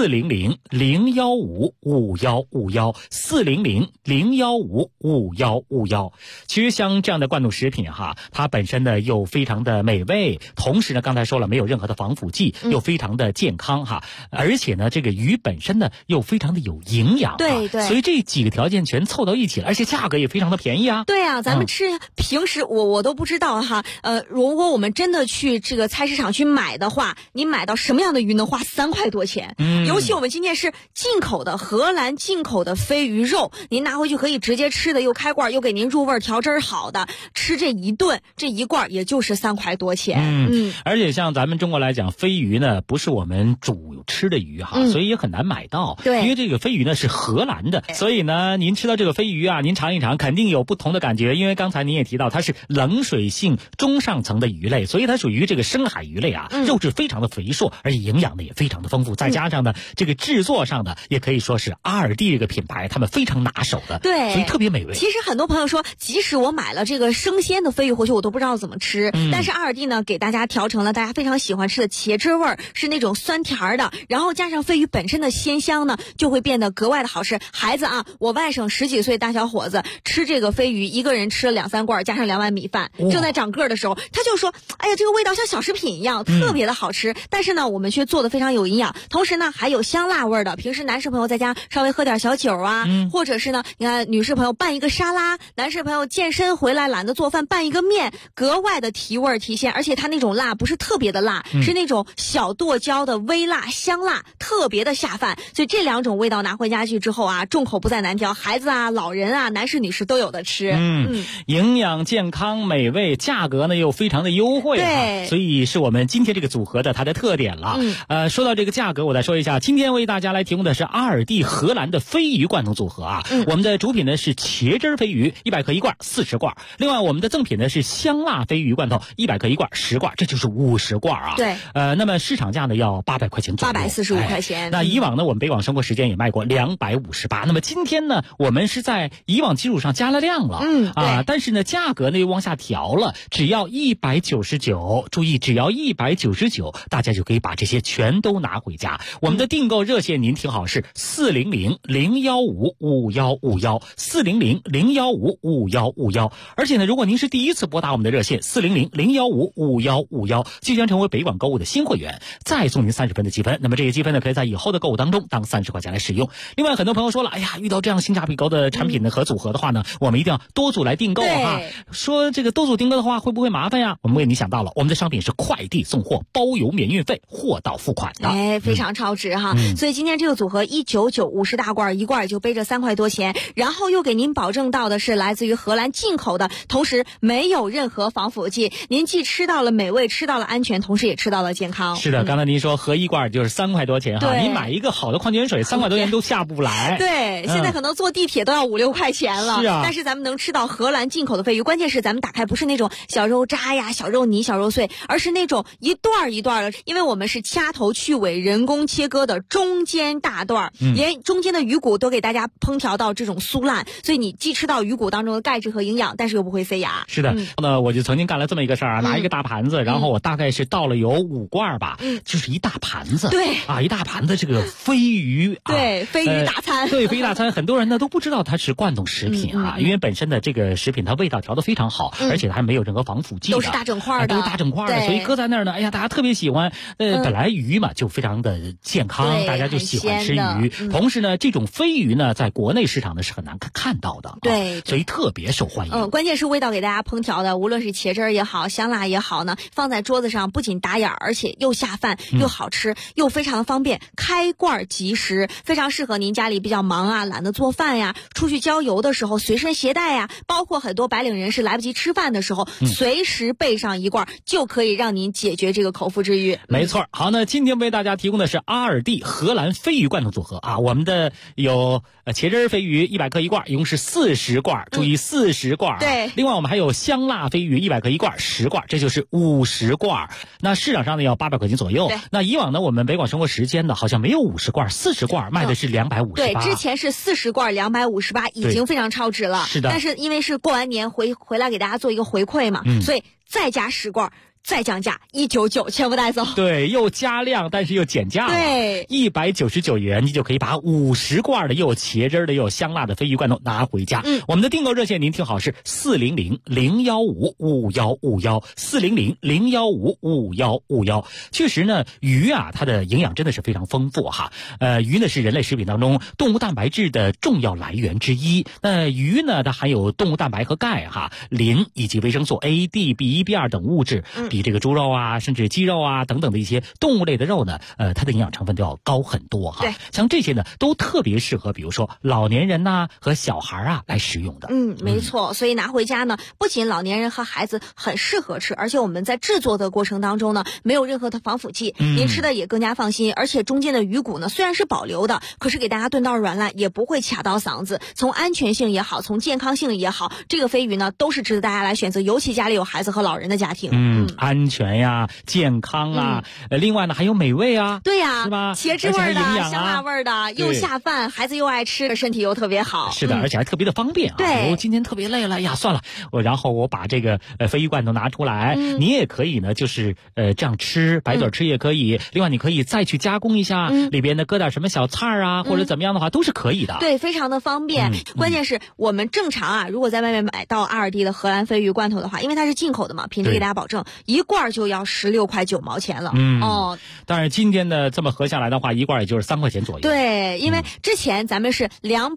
400-015-5151，400-015-5151。其实像这样的罐头食品哈，它本身呢又非常的美味，同时呢刚才说了没有任何的防腐剂，又非常的健康哈。而且呢，这个鱼本身呢又非常的有营养， 对， 所以这几个条件全凑到一起了，而且价格也非常的便宜啊。 对啊，咱们吃平时我都不知道哈，如果我们真的去这个菜市场去买的话，你买到什么样的鱼能花3块多钱？尤其我们今天是进口的荷兰进口的飞鱼肉，您拿回去可以直接吃的，又开罐又给您入味调汁好的，吃这一顿这一罐也就是3块多钱。 而且像咱们中国来讲，飞鱼呢不是我们主吃的鱼哈，所以也很难买到。 对， 因为这个飞鱼呢是荷兰的，所以呢您吃到这个飞鱼啊，您尝一尝肯定有不同的感觉。因为刚才您也提到它是冷水性中上层的鱼类，所以它属于这个深海鱼类啊，肉质非常的肥硕，而且营养呢也非常的丰富，再加上呢这个制作上呢也可以说是阿尔蒂这个品牌他们非常拿手的， 对， 所以特别美味。 其实很多朋友说，即使我买了这个生鲜的飞鱼回去，我都不知道怎么吃，但是阿尔蒂呢给大家调成了大家非常喜欢吃的茄汁味儿，是那种酸甜的，然后加上飞鱼本身的鲜香呢，就会变得格外的好吃。孩子啊，我外甥10几岁大小伙子吃这个飞鱼，一个人吃了2-3罐，加上2碗米饭，正在长个的时候，他就说，哎呀，这个味道像小食品一样，特别的好吃。但是呢，我们却做的非常有营养，同时呢还有香辣味的。平时男士朋友在家稍微喝点小酒啊，或者是呢，你看女士朋友拌一个沙拉，男士朋友健身回来懒得做饭，拌一个面，格外的提味提鲜。而且它那种辣不是特别的辣，是那种小剁椒的微辣香辣，特别的下饭。所以这2种味道拿回家去之后啊，众口不再难调，孩子啊、老人啊、男士女士都有的吃。 营养健康美味，价格呢又非常的优惠， 对， 所以是我们今天这个组合的它的特点了。说到这个价格，我再说一下，今天为大家来提供的是阿尔蒂荷兰的飞鱼罐头组合啊。我们的主品呢是茄汁飞鱼100克一罐，40罐。另外我们的赠品呢是香辣飞鱼罐头100克一罐，10罐，这就是50罐啊。 对， 那么市场价呢要800块钱。 钱左右 ，845块钱。 那以往呢，我们北广生活时间也卖过258。那么今天呢，我们是在以往基础上加了量了，但是呢，价格呢又往下调了，只要199，注意，只要199，大家就可以把这些全都拿回家。我们的订购热线您听好，是400-015-5151，400-015-5151。而且呢，如果您是第一次拨打我们的热线400-015-5151，即将成为北广购物的新会员，再送您30分的积分。那么这些积分呢，可以在以后的购物当中当30块钱来使用。另外，很多朋友说了，哎呀，遇到这样性价比高的产品呢和组合的话呢，我们一定要多组来订购哈。说这个多组订购的话会不会麻烦呀？我们为你想到了，我们的商品是快递送货，包邮免运费，货到付款的， 非常超值哈。所以今天这个组合199，50大罐，一罐也就背着3块多钱，然后又给您保证到的是来自于荷兰进口的，同时没有任何防腐剂，您既吃到了美味，吃到了安全，同时也吃到了健康。 是的，刚才您说合一罐就是3块多钱哈，你买一个好的矿泉水3块多钱都下不来。 对，现在可能坐地铁都要5-6块钱了。 是啊， 但是咱们能吃到荷兰进口的鲱鱼，关键是咱们打开不是那种小肉渣呀、小肉泥、小肉碎，而是那种一段一段的，因为我们是掐头去尾人工切割的中间大段，连中间的鱼骨都给大家烹调到这种酥烂，所以你既吃到鱼骨当中的钙质和营养，但是又不会塞牙。 是的，那我就曾经干了这么一个事儿啊，拿一个大盘子，然后我大概是倒了有5罐吧，就是一大盘子。 对啊，一大盘子这个鲱鱼， 对，鲱鱼大餐。 对，鲱鱼大餐，很多人呢都不知道它是罐头食品啊，因为本身的这个食品它味道调得非常好，而且它还没有任何防腐剂的， 都是大整块的， 都是大整块的，所以搁在那儿呢，哎呀，大家特别喜欢。本来鱼嘛就非常的健康，大家就喜欢吃鱼。同时呢，这种鲱鱼呢，在国内市场呢是很难看到的， 对， 所以特别受欢迎。 关键是味道给大家烹调的，无论是茄汁儿也好，香辣也好呢，放在桌子上不仅打眼，而且又下饭，又好吃，又非常方便，开罐即食，非常适合您家里比较忙啊，懒得做饭呀，出去郊游的时候随身携带呀，包括很多白领人士来不及吃饭的时候，随时备上一罐，就可以让您解决这个口腹之欲。 没错。好，那今天为大家提供的是阿尔蒂荷兰鲱鱼罐头组合啊，我们的有茄汁鲱鱼100克一罐，一共是40罐，注意40罐。 对。 另外我们还有香辣鲱鱼100克一罐，10罐，这就是50罐。那市场上呢要800块钱左右。那以往呢我们北广生活时间呢好像没有50罐，40罐卖的是258。 对，之前是40罐258，已经非常超值了。 是的。 但是因为是过完年回来给大家做一个回馈嘛，所以再加10罐。再降价199，全部带走。 对，又加量，但是又减价了。 对 ，199元，你就可以把50罐的又有茄汁的又有香辣的鲱鱼罐头拿回家。我们的订购热线您听好，是400-015-5151，400-015-5151。确实呢，鱼啊，它的营养真的是非常丰富哈。鱼呢是人类食品当中动物蛋白质的重要来源之一。那鱼呢，它含有动物蛋白和钙哈、磷以及维生素 A、D、B1、B2等物质。比这个猪肉啊，甚至鸡肉啊等等的一些动物类的肉呢，它的营养成分都要高很多哈。 对， 像这些呢，都特别适合，比如说老年人呐和小孩啊来食用的。 没错。所以拿回家呢，不仅老年人和孩子很适合吃，而且我们在制作的过程当中呢，没有任何的防腐剂，您吃的也更加放心。而且中间的鱼骨呢，虽然是保留的，可是给大家炖到软烂，也不会卡到嗓子。从安全性也好，从健康性也好，这个鲱鱼呢，都是值得大家来选择，尤其家里有孩子和老人的家庭。 安全呀，健康啊，另外呢还有美味啊， 对呀， 是吧？ 茄汁味的、香辣味的，又下饭，孩子又爱吃，身体又特别好。 是的，而且还特别的方便啊。 对， 我今天特别累了呀，算了，然后我把这个鲱鱼罐头拿出来，你也可以呢，就是这样吃，白嘴吃也可以。另外你可以再去加工一下，里边呢搁点什么小菜啊，或者怎么样的话都是可以的。 对，非常的方便。关键是我们正常啊，如果在外面买到阿尔蒂的荷兰鲱鱼罐头的话，因为它是进口的嘛，品质给大家保证，一罐就要16块9毛钱了。 当然今天呢这么合下来的话，一罐也就是3块钱左右。 对，因为之前咱们是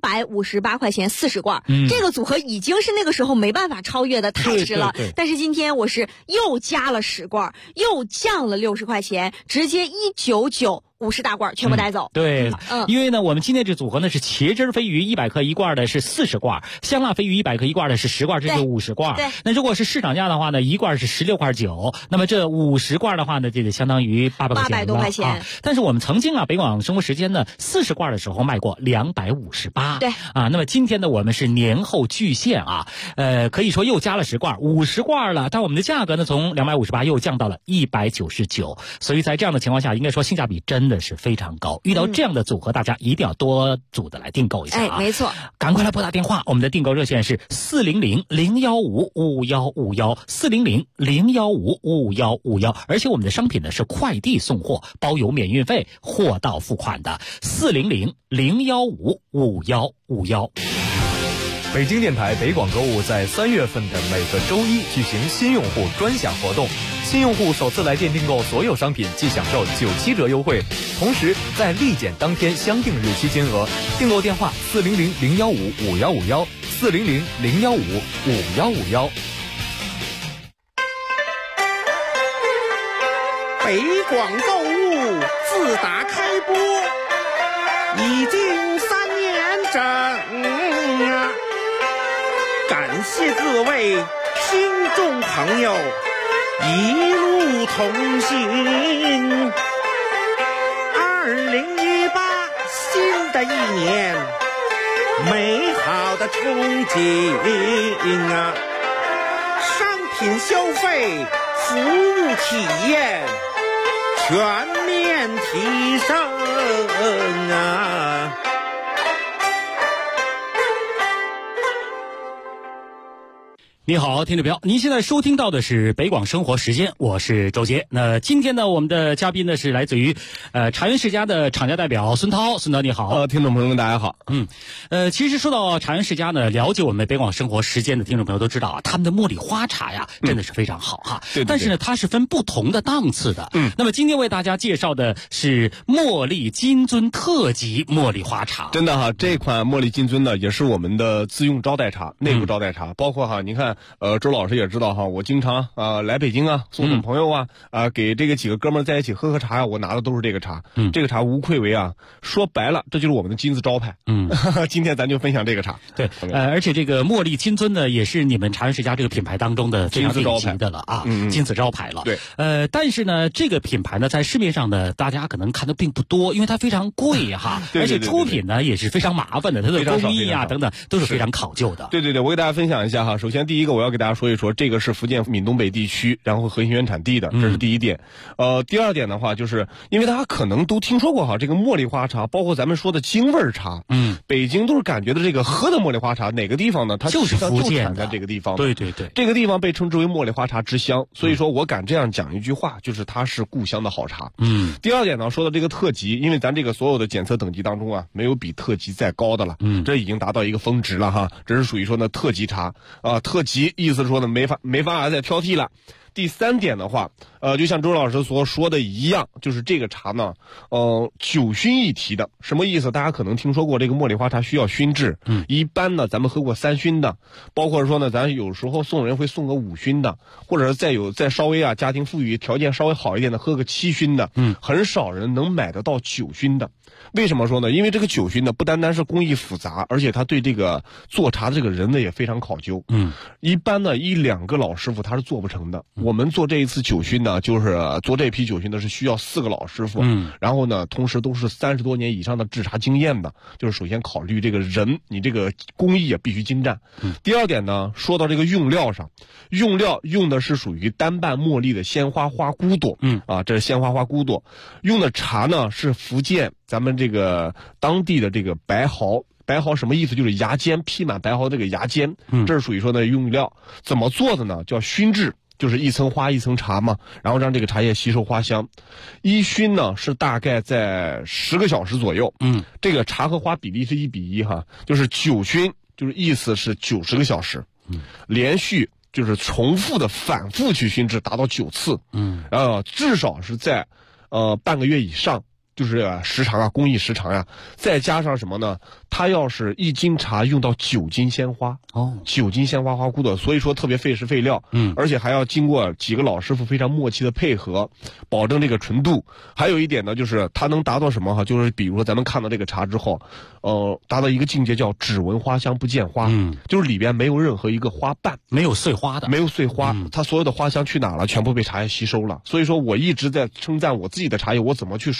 258块钱40罐，这个组合已经是那个时候没办法超越的，太值了。但是今天我是又加了10罐，又降了60块钱，直接199。50大罐全部带走。 对，因为呢，我们今天这组合呢是茄汁鲱鱼100克一罐的是40罐，香辣鲱鱼100克一罐的是10罐，这就50罐。 对， 那如果是市场价的话呢，一罐是16块9，那么这50罐的话呢，这就相当于800块钱了。800多块钱。但是我们曾经啊，北广生活时间呢，40罐的时候卖过258。 对啊，那么今天呢，我们是年后巨献啊，可以说又加了10罐，50罐了，但我们的价格呢从258又降到了199，所以在这样的情况下，应该说性价比真真的是非常高。遇到这样的组合，大家一定要多组的来订购一下啊！ 没错， 赶快来拨打电话，我们的订购热线是400-015-5151，400-015-5151，而且我们的商品呢是快递送货，包邮免运费，货到付款的，400-015-5151。 北京电台北广购物在3月份的每个周一举行新用户专享活动，新用户首次来电订购所有商品即享受97折优惠，同时在立减当天相定日期金额。订购电话400-015-5151，400-015-5151。 北广购物自打开播已经3年整啊！感谢各位听众朋友一路同行。2018新的一年，美好的憧憬啊！商品消费，服务体验全面提升啊！ 你好，听众朋友，您现在收听到的是北广生活时间，我是周杰。那今天呢，我们的嘉宾呢是来自于茶园世家的厂家代表孙涛。孙涛你好。 听众朋友们大家好。 其实说到茶园世家呢，了解我们北广生活时间的听众朋友都知道啊，他们的茉莉花茶呀真的是非常好哈。 对。 但是呢，它是分不同的档次的。那么今天为大家介绍的是茉莉金樽特级茉莉花茶。 真的哈，这款茉莉金樽呢也是我们的自用招待茶，内部招待茶，包括哈，您看。周老师也知道哈，我经常来北京啊，送送朋友啊，给这个几个哥们在一起喝喝茶呀，我拿的都是这个茶。这个茶无愧为说白了，这就是我们的金字招牌。今天咱就分享这个茶。 对，而且这个茉莉金樽呢，也是你们茶园世家这个品牌当中的非常顶级的了啊，金字招牌了。 对， 但是呢，这个品牌呢，在市面上呢，大家可能看的并不多，因为它非常贵哈，而且出品呢也是非常麻烦的，它的工艺啊等等都是非常考究的。 对，我给大家分享一下哈。首先第一个，我要给大家说一说，这个是福建闽东北地区，然后核心原产地的，这是第一点。第二点的话，就是因为大家可能都听说过哈，这个茉莉花茶，包括咱们说的京味茶，北京都是感觉的这个喝的茉莉花茶，哪个地方呢？它就是福建产在这个地方。 对， 这个地方被称之为茉莉花茶之乡，所以说我敢这样讲一句话，就是它是故乡的好茶。第二点呢，说到这个特级，因为咱这个所有的检测等级当中没有比特级再高的了，这已经达到一个峰值了哈，这是属于说呢特级茶特级意思是说呢没法再挑剔了。第三点的话，就像周老师所说的一样，就是这个茶呢，酒熏一提的，什么意思？大家可能听说过这个茉莉花茶需要熏制，一般呢咱们喝过3熏的，包括说呢咱有时候送人会送个5熏的，或者是再稍微家庭富裕条件稍微好一点的喝个7熏的，很少人能买得到9熏的。为什么说呢？因为这个9熏呢不单单是工艺复杂，而且他对这个做茶的这个人呢也非常考究。一般呢1-2个老师傅他是做不成的。我们做这一次9熏呢，就是做这批9熏呢是需要4个老师傅，然后呢同时都是30多年以上的制茶经验的，就是首先考虑这个人，你这个工艺也必须精湛。第二点呢，说到这个用料上，用料用的是属于单瓣茉莉的鲜花花骨朵，这是鲜花花骨朵，用的茶呢是福建咱们这个当地的这个白毫。白毫什么意思？就是芽尖，披满白毫这个芽尖，这是属于说呢用料。怎么做的呢？叫熏制，就是一层花一层茶嘛，然后让这个茶叶吸收花香。一熏呢是大概在10个小时左右，这个茶和花比例是1比1哈，就是9熏，就是意思是90个小时，连续就是重复的反复去熏制，达到9次，至少是在半个月以上。就是时长工艺时长呀，再加上什么呢？它要是1斤茶用到9斤鲜花，9斤鲜花花骨朵，所以说特别费时费料，而且还要经过几个老师傅非常默契的配合，保证这个纯度。还有一点呢，就是它能达到什么哈？就是比如说咱们看到这个茶之后，达到一个境界叫只闻花香不见花，就是里边没有任何一个花瓣， 没有碎花的， 没有碎花，它所有的花香去哪了？全部被茶叶吸收了。所以说我一直在称赞我自己的茶叶，我怎么去说呢？对不对？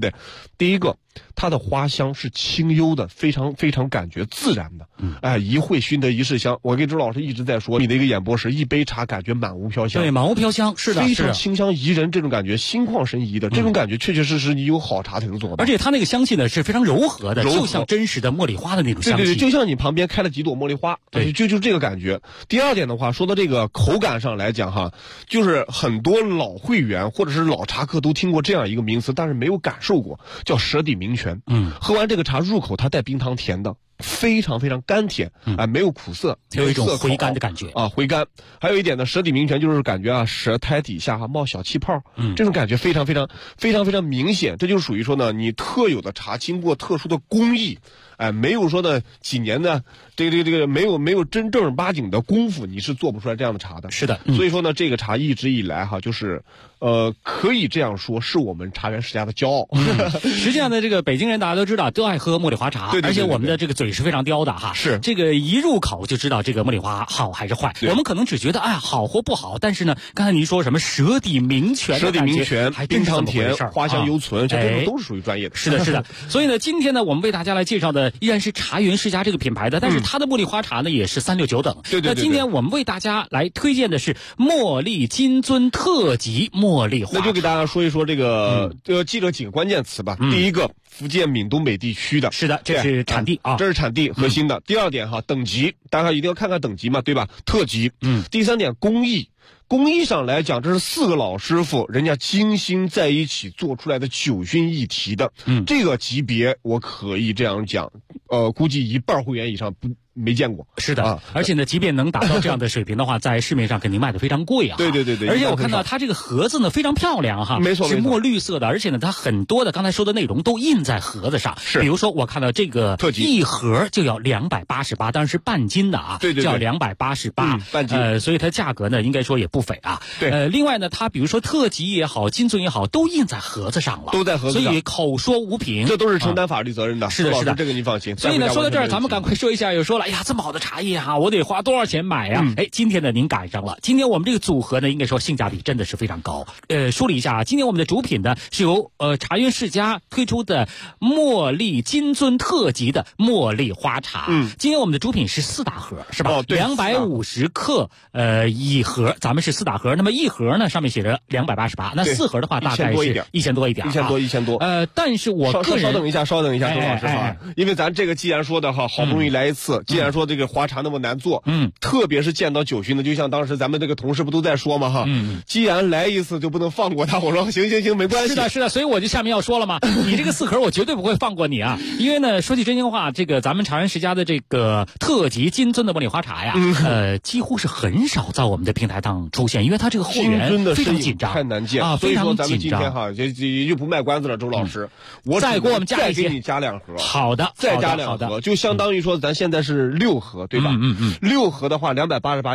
对？第一个，它的花香是清幽的，非常非常感觉自然的。一会熏得一世香。我跟周老师一直在说，你的一个演播时，一杯茶感觉满屋飘香。 对，满屋飘香，是的， 非常清香宜人，这种感觉心旷神怡的，这种感觉确确实实你有好茶才能做到。 而且它那个香气呢是非常柔和的，就像真实的茉莉花的那种香气。 对，就像你旁边开了几朵茉莉花，对，就这个感觉。第二点的话，说到这个口感上来讲哈，就是很多老会员或者是老茶客都听过这样一个名词，但是没有感受过，叫舌底明泉。喝完这个茶入口，它带冰糖甜的，非常非常甘甜，没有苦涩， 有一种回甘的感觉啊，回甘。还有一点呢，舌底明泉就是感觉啊，舌苔底下冒小气泡，这种感觉非常非常非常非常明显。这就属于说呢，你特有的茶经过特殊的工艺，没有说的几年的这个没有真正八经的功夫，你是做不出来这样的茶的。 是的， 所以说呢，这个茶一直以来哈，就是可以这样说，是我们茶园世家的骄傲。 实际上呢，这个北京人大家都知道，都爱喝茉莉花茶， 对， 而且我们的这个嘴是非常刁的哈。 是这个一入口就知道这个茉莉花好还是坏。我们可能只觉得好或不好，但是呢，刚才您说什么舌底明泉， 舌底明泉， 还冰糖甜，花香犹存， 这些都是属于专业的。 是的，是的。所以呢，今天呢，我们为大家来介绍的依然是茶园世家这个品牌的，但是它的茉莉花茶呢也是369等。 对。 那今天我们为大家来推荐的是茉莉金樽特级茉莉花茶。 那就给大家说一说这个记着几个关键词吧。第一个，福建闽东北地区的， 是的，这是产地啊， 这是产地核心的。第二点哈，等级，大家一定要看看等级嘛，对吧？特级。第三点，工艺。工艺上来讲，这是4个老师傅人家精心在一起做出来的9熏一提的，这个级别我可以这样讲，估计1半会员以上没见过。 是的，而且呢，即便能达到这样的水平的话，在市面上肯定卖的非常贵啊。 对。 而且我看到它这个盒子呢非常漂亮哈， 没错， 是墨绿色的，而且呢，它很多的刚才说的内容都印在盒子上。 是， 比如说我看到这个一盒就要288，当然是半斤的啊， 对， 叫288， 半斤。 所以它价格呢应该说也不菲啊。 对。 另外呢，它比如说特级也好，金樽也好，都印在盒子上了， 都在盒子上， 所以口说无凭， 这都是承担法律责任的。 是的， 这个您放心。 所以呢，说到这儿，咱们赶快说一下，又说了，哎呀，这么好的茶叶哈，我得花多少钱买呀？今天呢您赶上了，今天我们这个组合呢，应该说性价比真的是非常高。梳理一下啊，今天我们的主品呢是由茶园世家推出的茉莉金樽特级的茉莉花茶。今天我们的主品是4大盒，是吧？250克一盒，咱们是4大盒。那么一盒呢上面写着288，那4盒的话大概是1000多一点 ，1000多。 但是我个人稍等一下，周老师哈，因为咱这个既然说的哈，好不容易来一次，既然说这个花茶那么难做，特别是见到9熏的，就像当时咱们这个同事不都在说嘛哈，既然来一次就不能放过他。我说行，没关系。 是的，所以我就下面要说了嘛，你这个4盒我绝对不会放过你啊，因为呢，说句真心话，这个咱们茶园世家的这个特级金樽的茉莉花茶呀，几乎是很少在我们的平台上出现，因为它这个货源非常紧张， 太难见啊， 所以说咱们今天哈也就不卖关子了，周老师，我再给我们加一些， 再给你加2盒， 好的， 再加2盒，就相当于说咱现在是6盒，对吧？6盒的话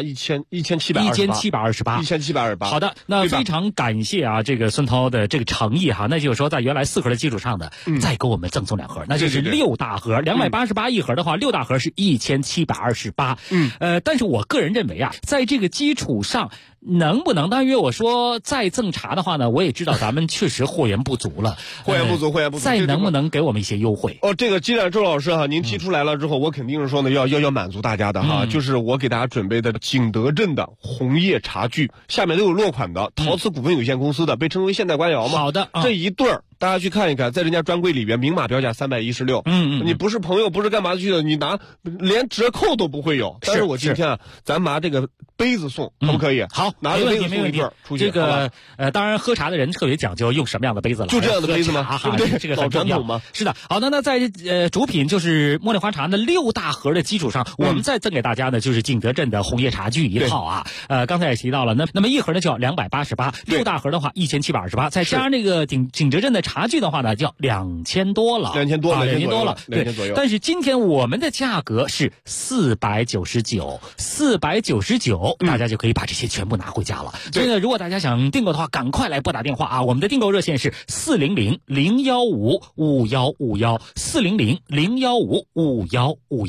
，288，1728，1728。 好的，那非常感谢啊，这个孙涛的这个诚意哈，那就是说在原来4盒的基础上的，再给我们赠送2盒，那就是6大盒，288一盒的话，6大盒是1728。但是我个人认为啊，在这个基础上。能不能？当然，我说再赠茶的话呢，我也知道咱们确实货源不足了， 货源不足。 再能不能给我们一些优惠？ 这个既然周老师哈，您提出来了之后，我肯定是说呢，要满足大家的哈，就是我给大家准备的景德镇的红叶茶具，下面都有落款的，陶瓷股份有限公司的，被称为现代官窑嘛。 好的， 这一对儿。大家去看一看，在人家专柜里边明码标价316。你不是朋友，不是干嘛去的，你拿连折扣都不会有。但是我今天啊，咱拿这个杯子送，可不可以？ 好， 拿着杯子送一对出去。 这个当然喝茶的人特别讲究，用什么样的杯子了？ 就这样的杯子吗？ 对不对？这个很重要吗？ 是的。好的，那在主品就是茉莉花茶的6大盒的基础上，我们再赠给大家呢，就是景德镇的红叶茶具1套啊。刚才也提到了，那么一盒呢就要288，6大盒的话1728，再加上那个景德镇的茶具的话呢，就2000多了 ，2000多了， 对。但是今天我们的价格是499，大家就可以把这些全部拿回家了。所以呢，如果大家想订购的话，赶快来拨打电话啊！我们的订购热线是400-015-5151，400-015-5151。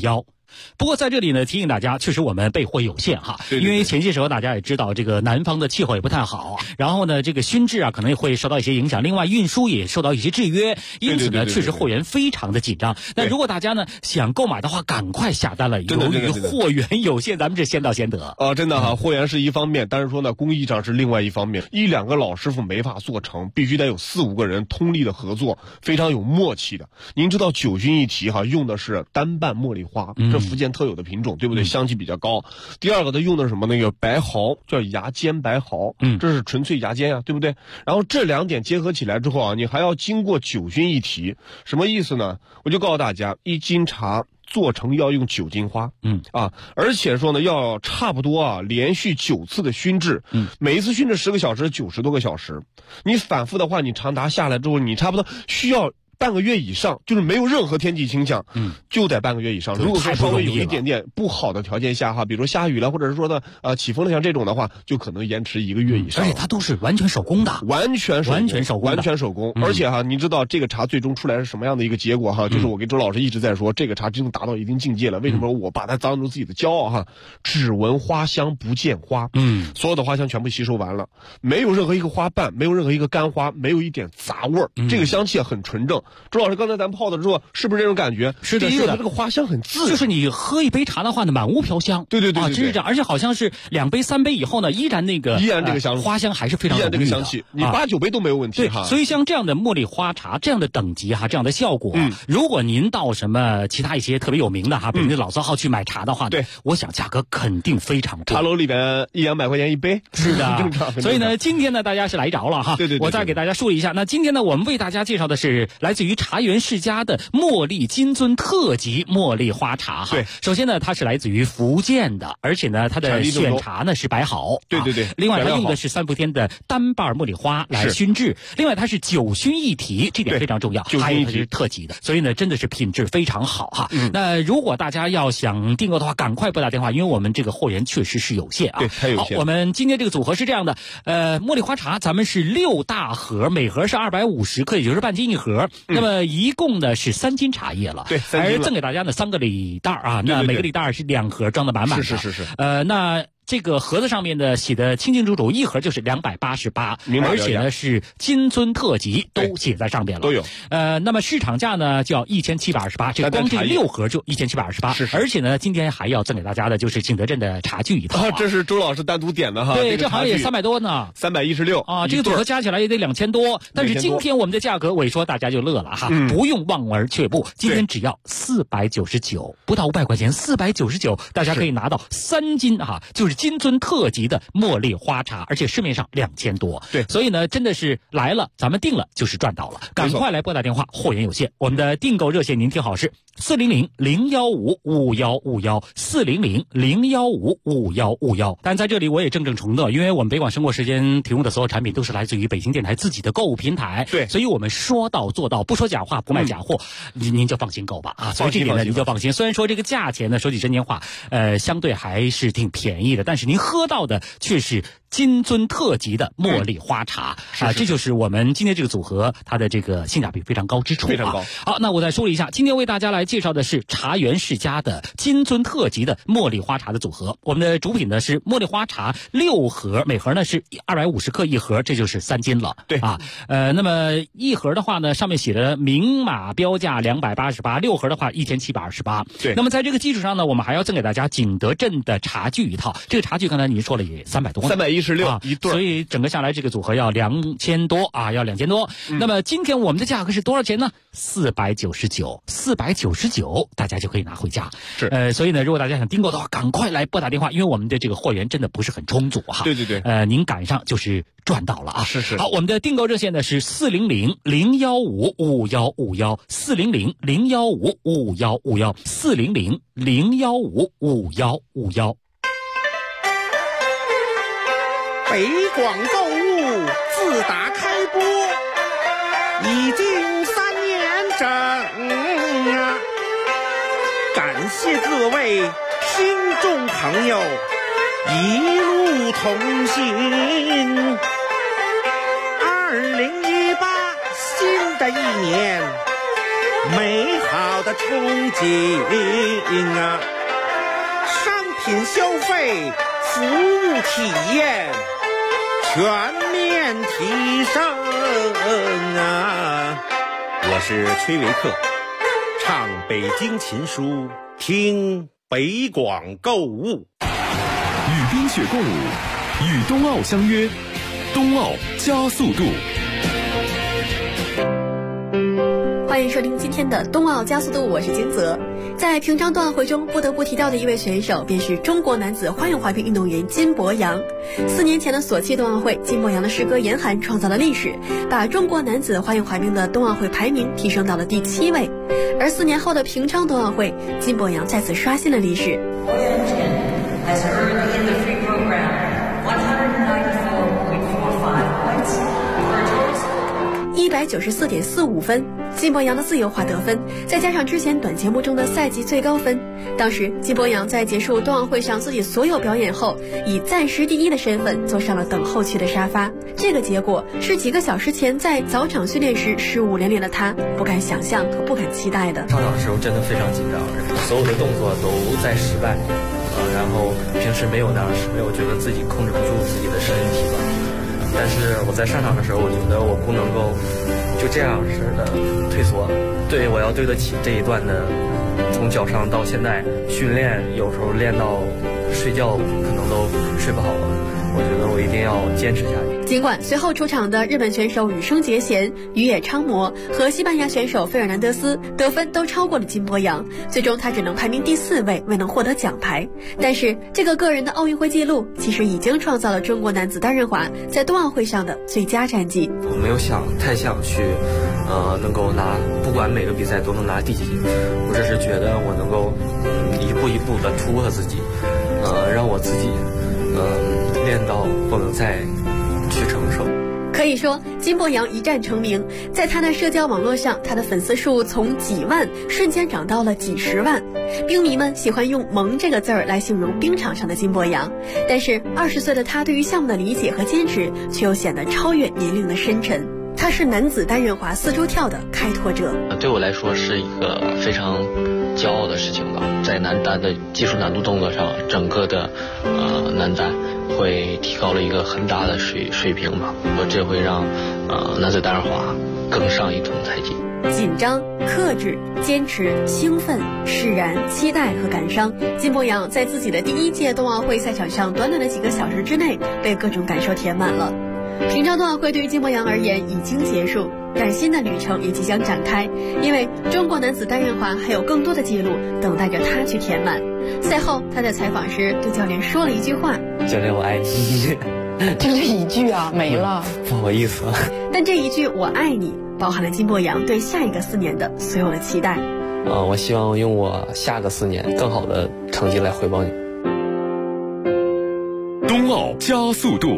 不过在这里呢，提醒大家，确实我们备货有限哈， 对对对， 因为前些时候大家也知道，这个南方的气候也不太好，然后呢，这个熏制啊可能也会受到一些影响，另外运输也受到一些制约，因此呢，确实货源非常的紧张。那如果大家呢想购买的话，赶快下单了，由于货源有限，咱们这先到先得。 真的哈，货源是一方面，但是说呢，工艺上是另外一方面，1-2个老师傅没法做成，必须得有4-5个人通力的合作，非常有默契的。您知道9熏一提哈，用的是单瓣茉莉花，这福建特有的品种，对不对？香气比较高。第二个，它用的是什么？那个白毫，叫芽尖白毫，这是纯粹芽尖呀，对不对？然后这2点结合起来之后啊，你还要经过9熏一提，什么意思呢？我就告诉大家，1斤茶做成要用9斤花，而且说呢，要差不多啊，连续9次的熏制，每一次熏制10个小时，90多个小时，你反复的话，你长达下来之后，你差不多需要半个月以上，就是没有任何天气倾向，就得半个月以上。如果说稍微有一点点不好的条件下哈，比如说下雨了，或者是说呢起风了，像这种的话，就可能延迟1个月以上。 而且它都是完全手工的， 完全手工。而且哈，你知道这个茶最终出来是什么样的一个结果哈？就是我跟周老师一直在说，这个茶真的达到一定境界了。为什么我把它当成自己的骄傲哈？只闻花香不见花，所有的花香全部吸收完了，没有任何一个花瓣，没有任何一个干花，没有一点杂味儿，这个香气很纯正。周老师刚才咱泡的时候，是不是这种感觉？ 是的， 第一个它这个花香很自然， 就是你喝一杯茶的话呢，满屋飘香。 对， 真是这样。而且好像是2杯3杯以后呢，依然这个香花香还是非常依然这个香气，你8、9杯都没有问题哈。 所以像这样的茉莉花茶，这样的等级哈，这样的效果，如果您到什么其他一些特别有名的哈，比如那老字号去买茶的话呢，我想价格肯定非常贵。 茶楼里边100-200块钱一杯， 是的， 正常。 所以呢，今天呢，大家是来着了哈。 对， 我再给大家说一下。那今天呢，我们为大家介绍的是来自于茶园世家的茉莉金樽特级茉莉花茶哈。 对， 首先呢，它是来自于福建的，而且呢，它的选茶呢是白毫。 对。 另外，它用的是3伏天的单瓣茉莉花来熏制。另外，它是9熏一提，这点非常重要。还有它是特级的，所以呢，真的是品质非常好哈。那如果大家要想订购的话，赶快拨打电话，因为我们这个货源确实是有限啊。 对，太有限。 好，我们今天这个组合是这样的，茉莉花茶咱们是6大盒，每盒是250克，也就是半斤一盒。那么一共呢是3斤茶叶了。 对， 而赠给大家呢3个礼袋啊，那每个礼袋是2盒装的满满的。 是。 那这个盒子上面的写的清清楚楚，一盒就是288，而且呢是金樽特级，都写在上边了， 都有。 那么市场价呢就要1728，这光这6盒就1728， 是。 而且呢，今天还要赠给大家的就是景德镇的茶具一套。 这是周老师单独点的哈。 对，这好像也300多呢 ，316 啊，这个组合加起来也得2000多。但是今天我们的价格，我一说大家就乐了哈，不用望而却步，今天只要499，不到500块钱，499，大家可以拿到3斤哈，就是金樽特级的茉莉花茶，而且市面上2000多。 对， 所以呢，真的是来了，咱们订了就是赚到了，赶快来拨打电话，货源有限。我们的订购热线您听好是400-015-5151，400-015-5151。但在这里我也郑重承诺，因为我们北广生活时间提供的所有产品都是来自于北京电台自己的购物平台， 对， 所以我们说到做到，不说假话，不卖假货，您就放心购吧啊。所以这点呢，您就放心。虽然说这个价钱呢，说句真心话，相对还是挺便宜的，但是您喝到的却是金樽特级的茉莉花茶啊，这就是我们今天这个组合它的这个性价比非常高之处， 非常高。 好，那我再说一下，今天为大家来介绍的是茶园世家的金樽特级的茉莉花茶的组合。我们的主品呢是茉莉花茶6盒，每盒呢是250克一盒，这就是3斤了。 对啊，那么一盒的话呢，上面写的明码标价288，6盒的话1728。 对， 那么在这个基础上呢，我们还要赠给大家景德镇的茶具一套。这个茶具刚才您说了也300多 ，316一对， 所以整个下来这个组合要2000多啊，要2000多。那么今天我们的价格是多少钱呢？499，大家就可以拿回家。 是， 所以呢，如果大家想订购的话，赶快来拨打电话，因为我们的这个货源真的不是很充足哈。 对， 您赶上就是赚到了啊。 是。 好，我们的订购热线呢是400-015-5151，400-015-5151，400-015-5151。 北广购物自打开播已经3年整啊，感谢各位听众朋友一路同行。2018新的一年，美好的憧憬啊， 品消费、服务体验全面提升啊！我是崔维克，唱北京琴书，听北广购物。 与冰雪共舞，与冬奥相约，冬奥加速度。 欢迎收听今天的冬奥加速度，我是金泽。在平昌冬奥会中不得不提到的一位选手，便是中国男子花样滑冰运动员金博洋。4年前的索契冬奥会，金博洋的师哥严寒创造了历史，把中国男子花样滑冰的冬奥会排名提升到了第7位。而4年后的平昌冬奥会，金博洋再次刷新了历史。Has earned in the free program 194.45 points for a total score 194.45分。金博洋的自由滑得分，再加上之前短节目中的赛季最高分，当时金博洋在结束冬奥会上自己所有表演后，以暂时第1的身份坐上了等候区的沙发。这个结果是几个小时前在早场训练时失误连连的他不敢想象和不敢期待的。 上场的时候真的非常紧张，所有的动作都在失败。然后平时没有那样失败，我觉得自己控制不住自己的身体吧。但是我在上场的时候，我觉得我不能够就这样式的退缩，对，我要对得起这一段的从脚上到现在训练，有时候练到睡觉可能都睡不好了。我觉得我一定要坚持下去。 尽管随后出场的日本选手羽生结弦、宇野昌磨和西班牙选手费尔南德斯得分都超过了金博洋，最终他只能排名第4位，未能获得奖牌。但是这个个人的奥运会纪录其实已经创造了中国男子单人滑在冬奥会上的最佳战绩。 我没有太想去能够拿，不管每个比赛都能拿第几，我只是觉得我能够一步一步的突破自己，让我自己练到不能再去承受。 可以说金博洋一战成名，在他的社交网络上，他的粉丝数从几万瞬间涨到了几10万。冰迷们喜欢用萌这个字儿来形容冰场上的金博洋，但是20岁的他对于项目的理解和坚持却又显得超越年龄的深沉。他是男子单人滑4周跳的开拓者， 对我来说是一个非常骄傲的事情吧。在男单的技术难度动作上，整个的男单会提高了一个很大的水平吧。这会让男子单人滑更上一层台阶。 紧张、克制、坚持、兴奋、释然、期待和感伤，金博洋在自己的第1届冬奥会赛场上短短的几个小时之内被各种感受填满了。平昌冬奥会对于金博洋而言已经结束，但新的旅程也即将展开，因为中国男子单人滑还有更多的记录等待着他去填满。赛后他在采访时对教练说了一句话： 教练我爱你。 就这一句啊，没了， 不好意思。 但这一句我爱你包含了金博洋对下一个4年的所有的期待。 我希望用我下个4年更好的成绩来回报你。 冬奥加速度。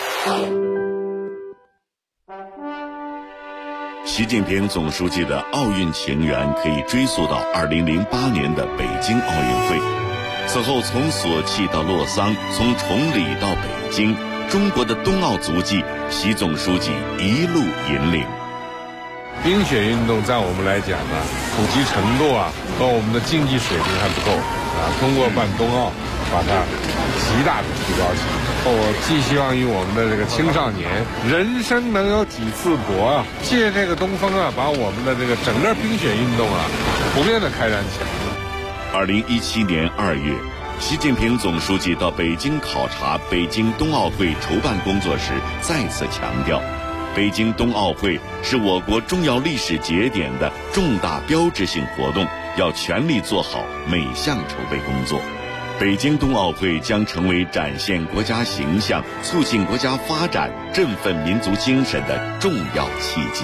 习近平总书记的奥运情缘可以追溯到2008年的北京奥运会。此后从索契到洛桑，从崇礼到北京，中国的冬奥足迹，习总书记一路引领。 冰雪运动在我们来讲呢，普及程度和我们的竞技水平还不够通过办冬奥把它极大的提高起来。我寄希望于我们的这个青少年，人生能有几次搏借这个东风把我们的这个整个冰雪运动普遍的开展起来。 2017年2月，习近平总书记到北京考察北京冬奥会筹办工作时，再次强调，北京冬奥会是我国重要历史节点的重大标志性活动，要全力做好每项筹备工作。北京冬奥会将成为展现国家形象、促进国家发展、振奋民族精神的重要契机。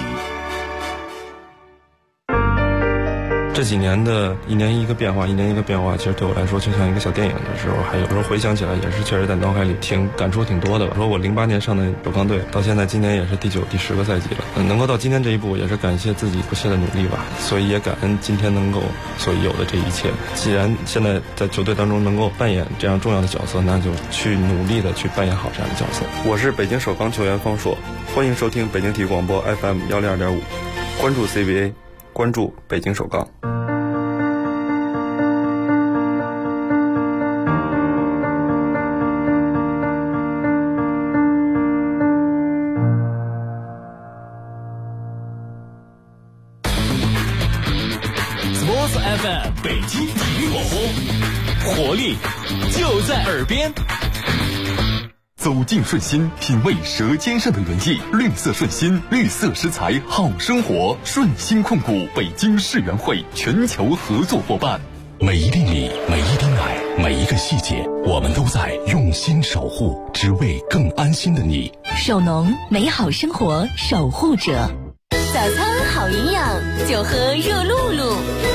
这几年的一年一个变化，其实对我来说就像一个小电影的时候，还有时候回想起来也是确实在脑海里感触挺多的。说我08年上的首钢队，到现在今年也是第9、第10个赛季了，能够到今天这一步，也是感谢自己不懈的努力吧。所以也感恩今天能够所有的这一切。既然现在在球队当中能够扮演这样重要的角色，那就去努力的去扮演好这样的角色。我是北京首钢球员方硕，欢迎收听北京体育广播 FM 102.5，关注 CBA， 关注北京首钢。 北京体育广播，活力就在耳边。走进顺心，品味舌尖上的原意。绿色顺心，绿色食材好生活。顺心控股北京世园会全球合作伙伴。 每一粒米，每一滴奶，每一个细节，我们都在用心守护，只为更安心的你。 手农美好生活守护者，早餐好营养，就喝热露露。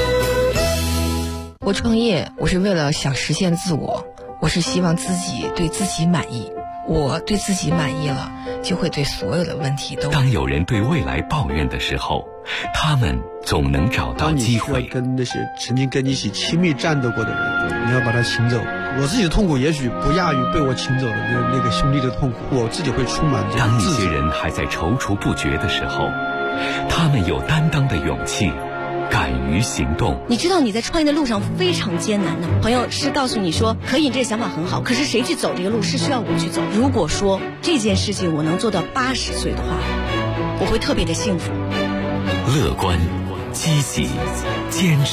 我创业，我是为了想实现自我，我是希望自己对自己满意。我对自己满意了，就会对所有的问题都。 当有人对未来抱怨的时候，他们总能找到机会。 当你需要跟那些曾经跟你一起亲密战斗过的人，你要把他请走。我自己的痛苦也许不亚于被我请走的那个兄弟的痛苦，我自己会充满这种自责。 当一些人还在踌躇不决的时候，他们有担当的勇气，敢于行动。 你知道你在创业的路上非常艰难的，朋友是告诉你说可以，你这个想法很好，可是谁去走这个路是需要我去走。如果说这件事情我能做到80岁的话，我会特别的幸福。 乐观、积极、坚持。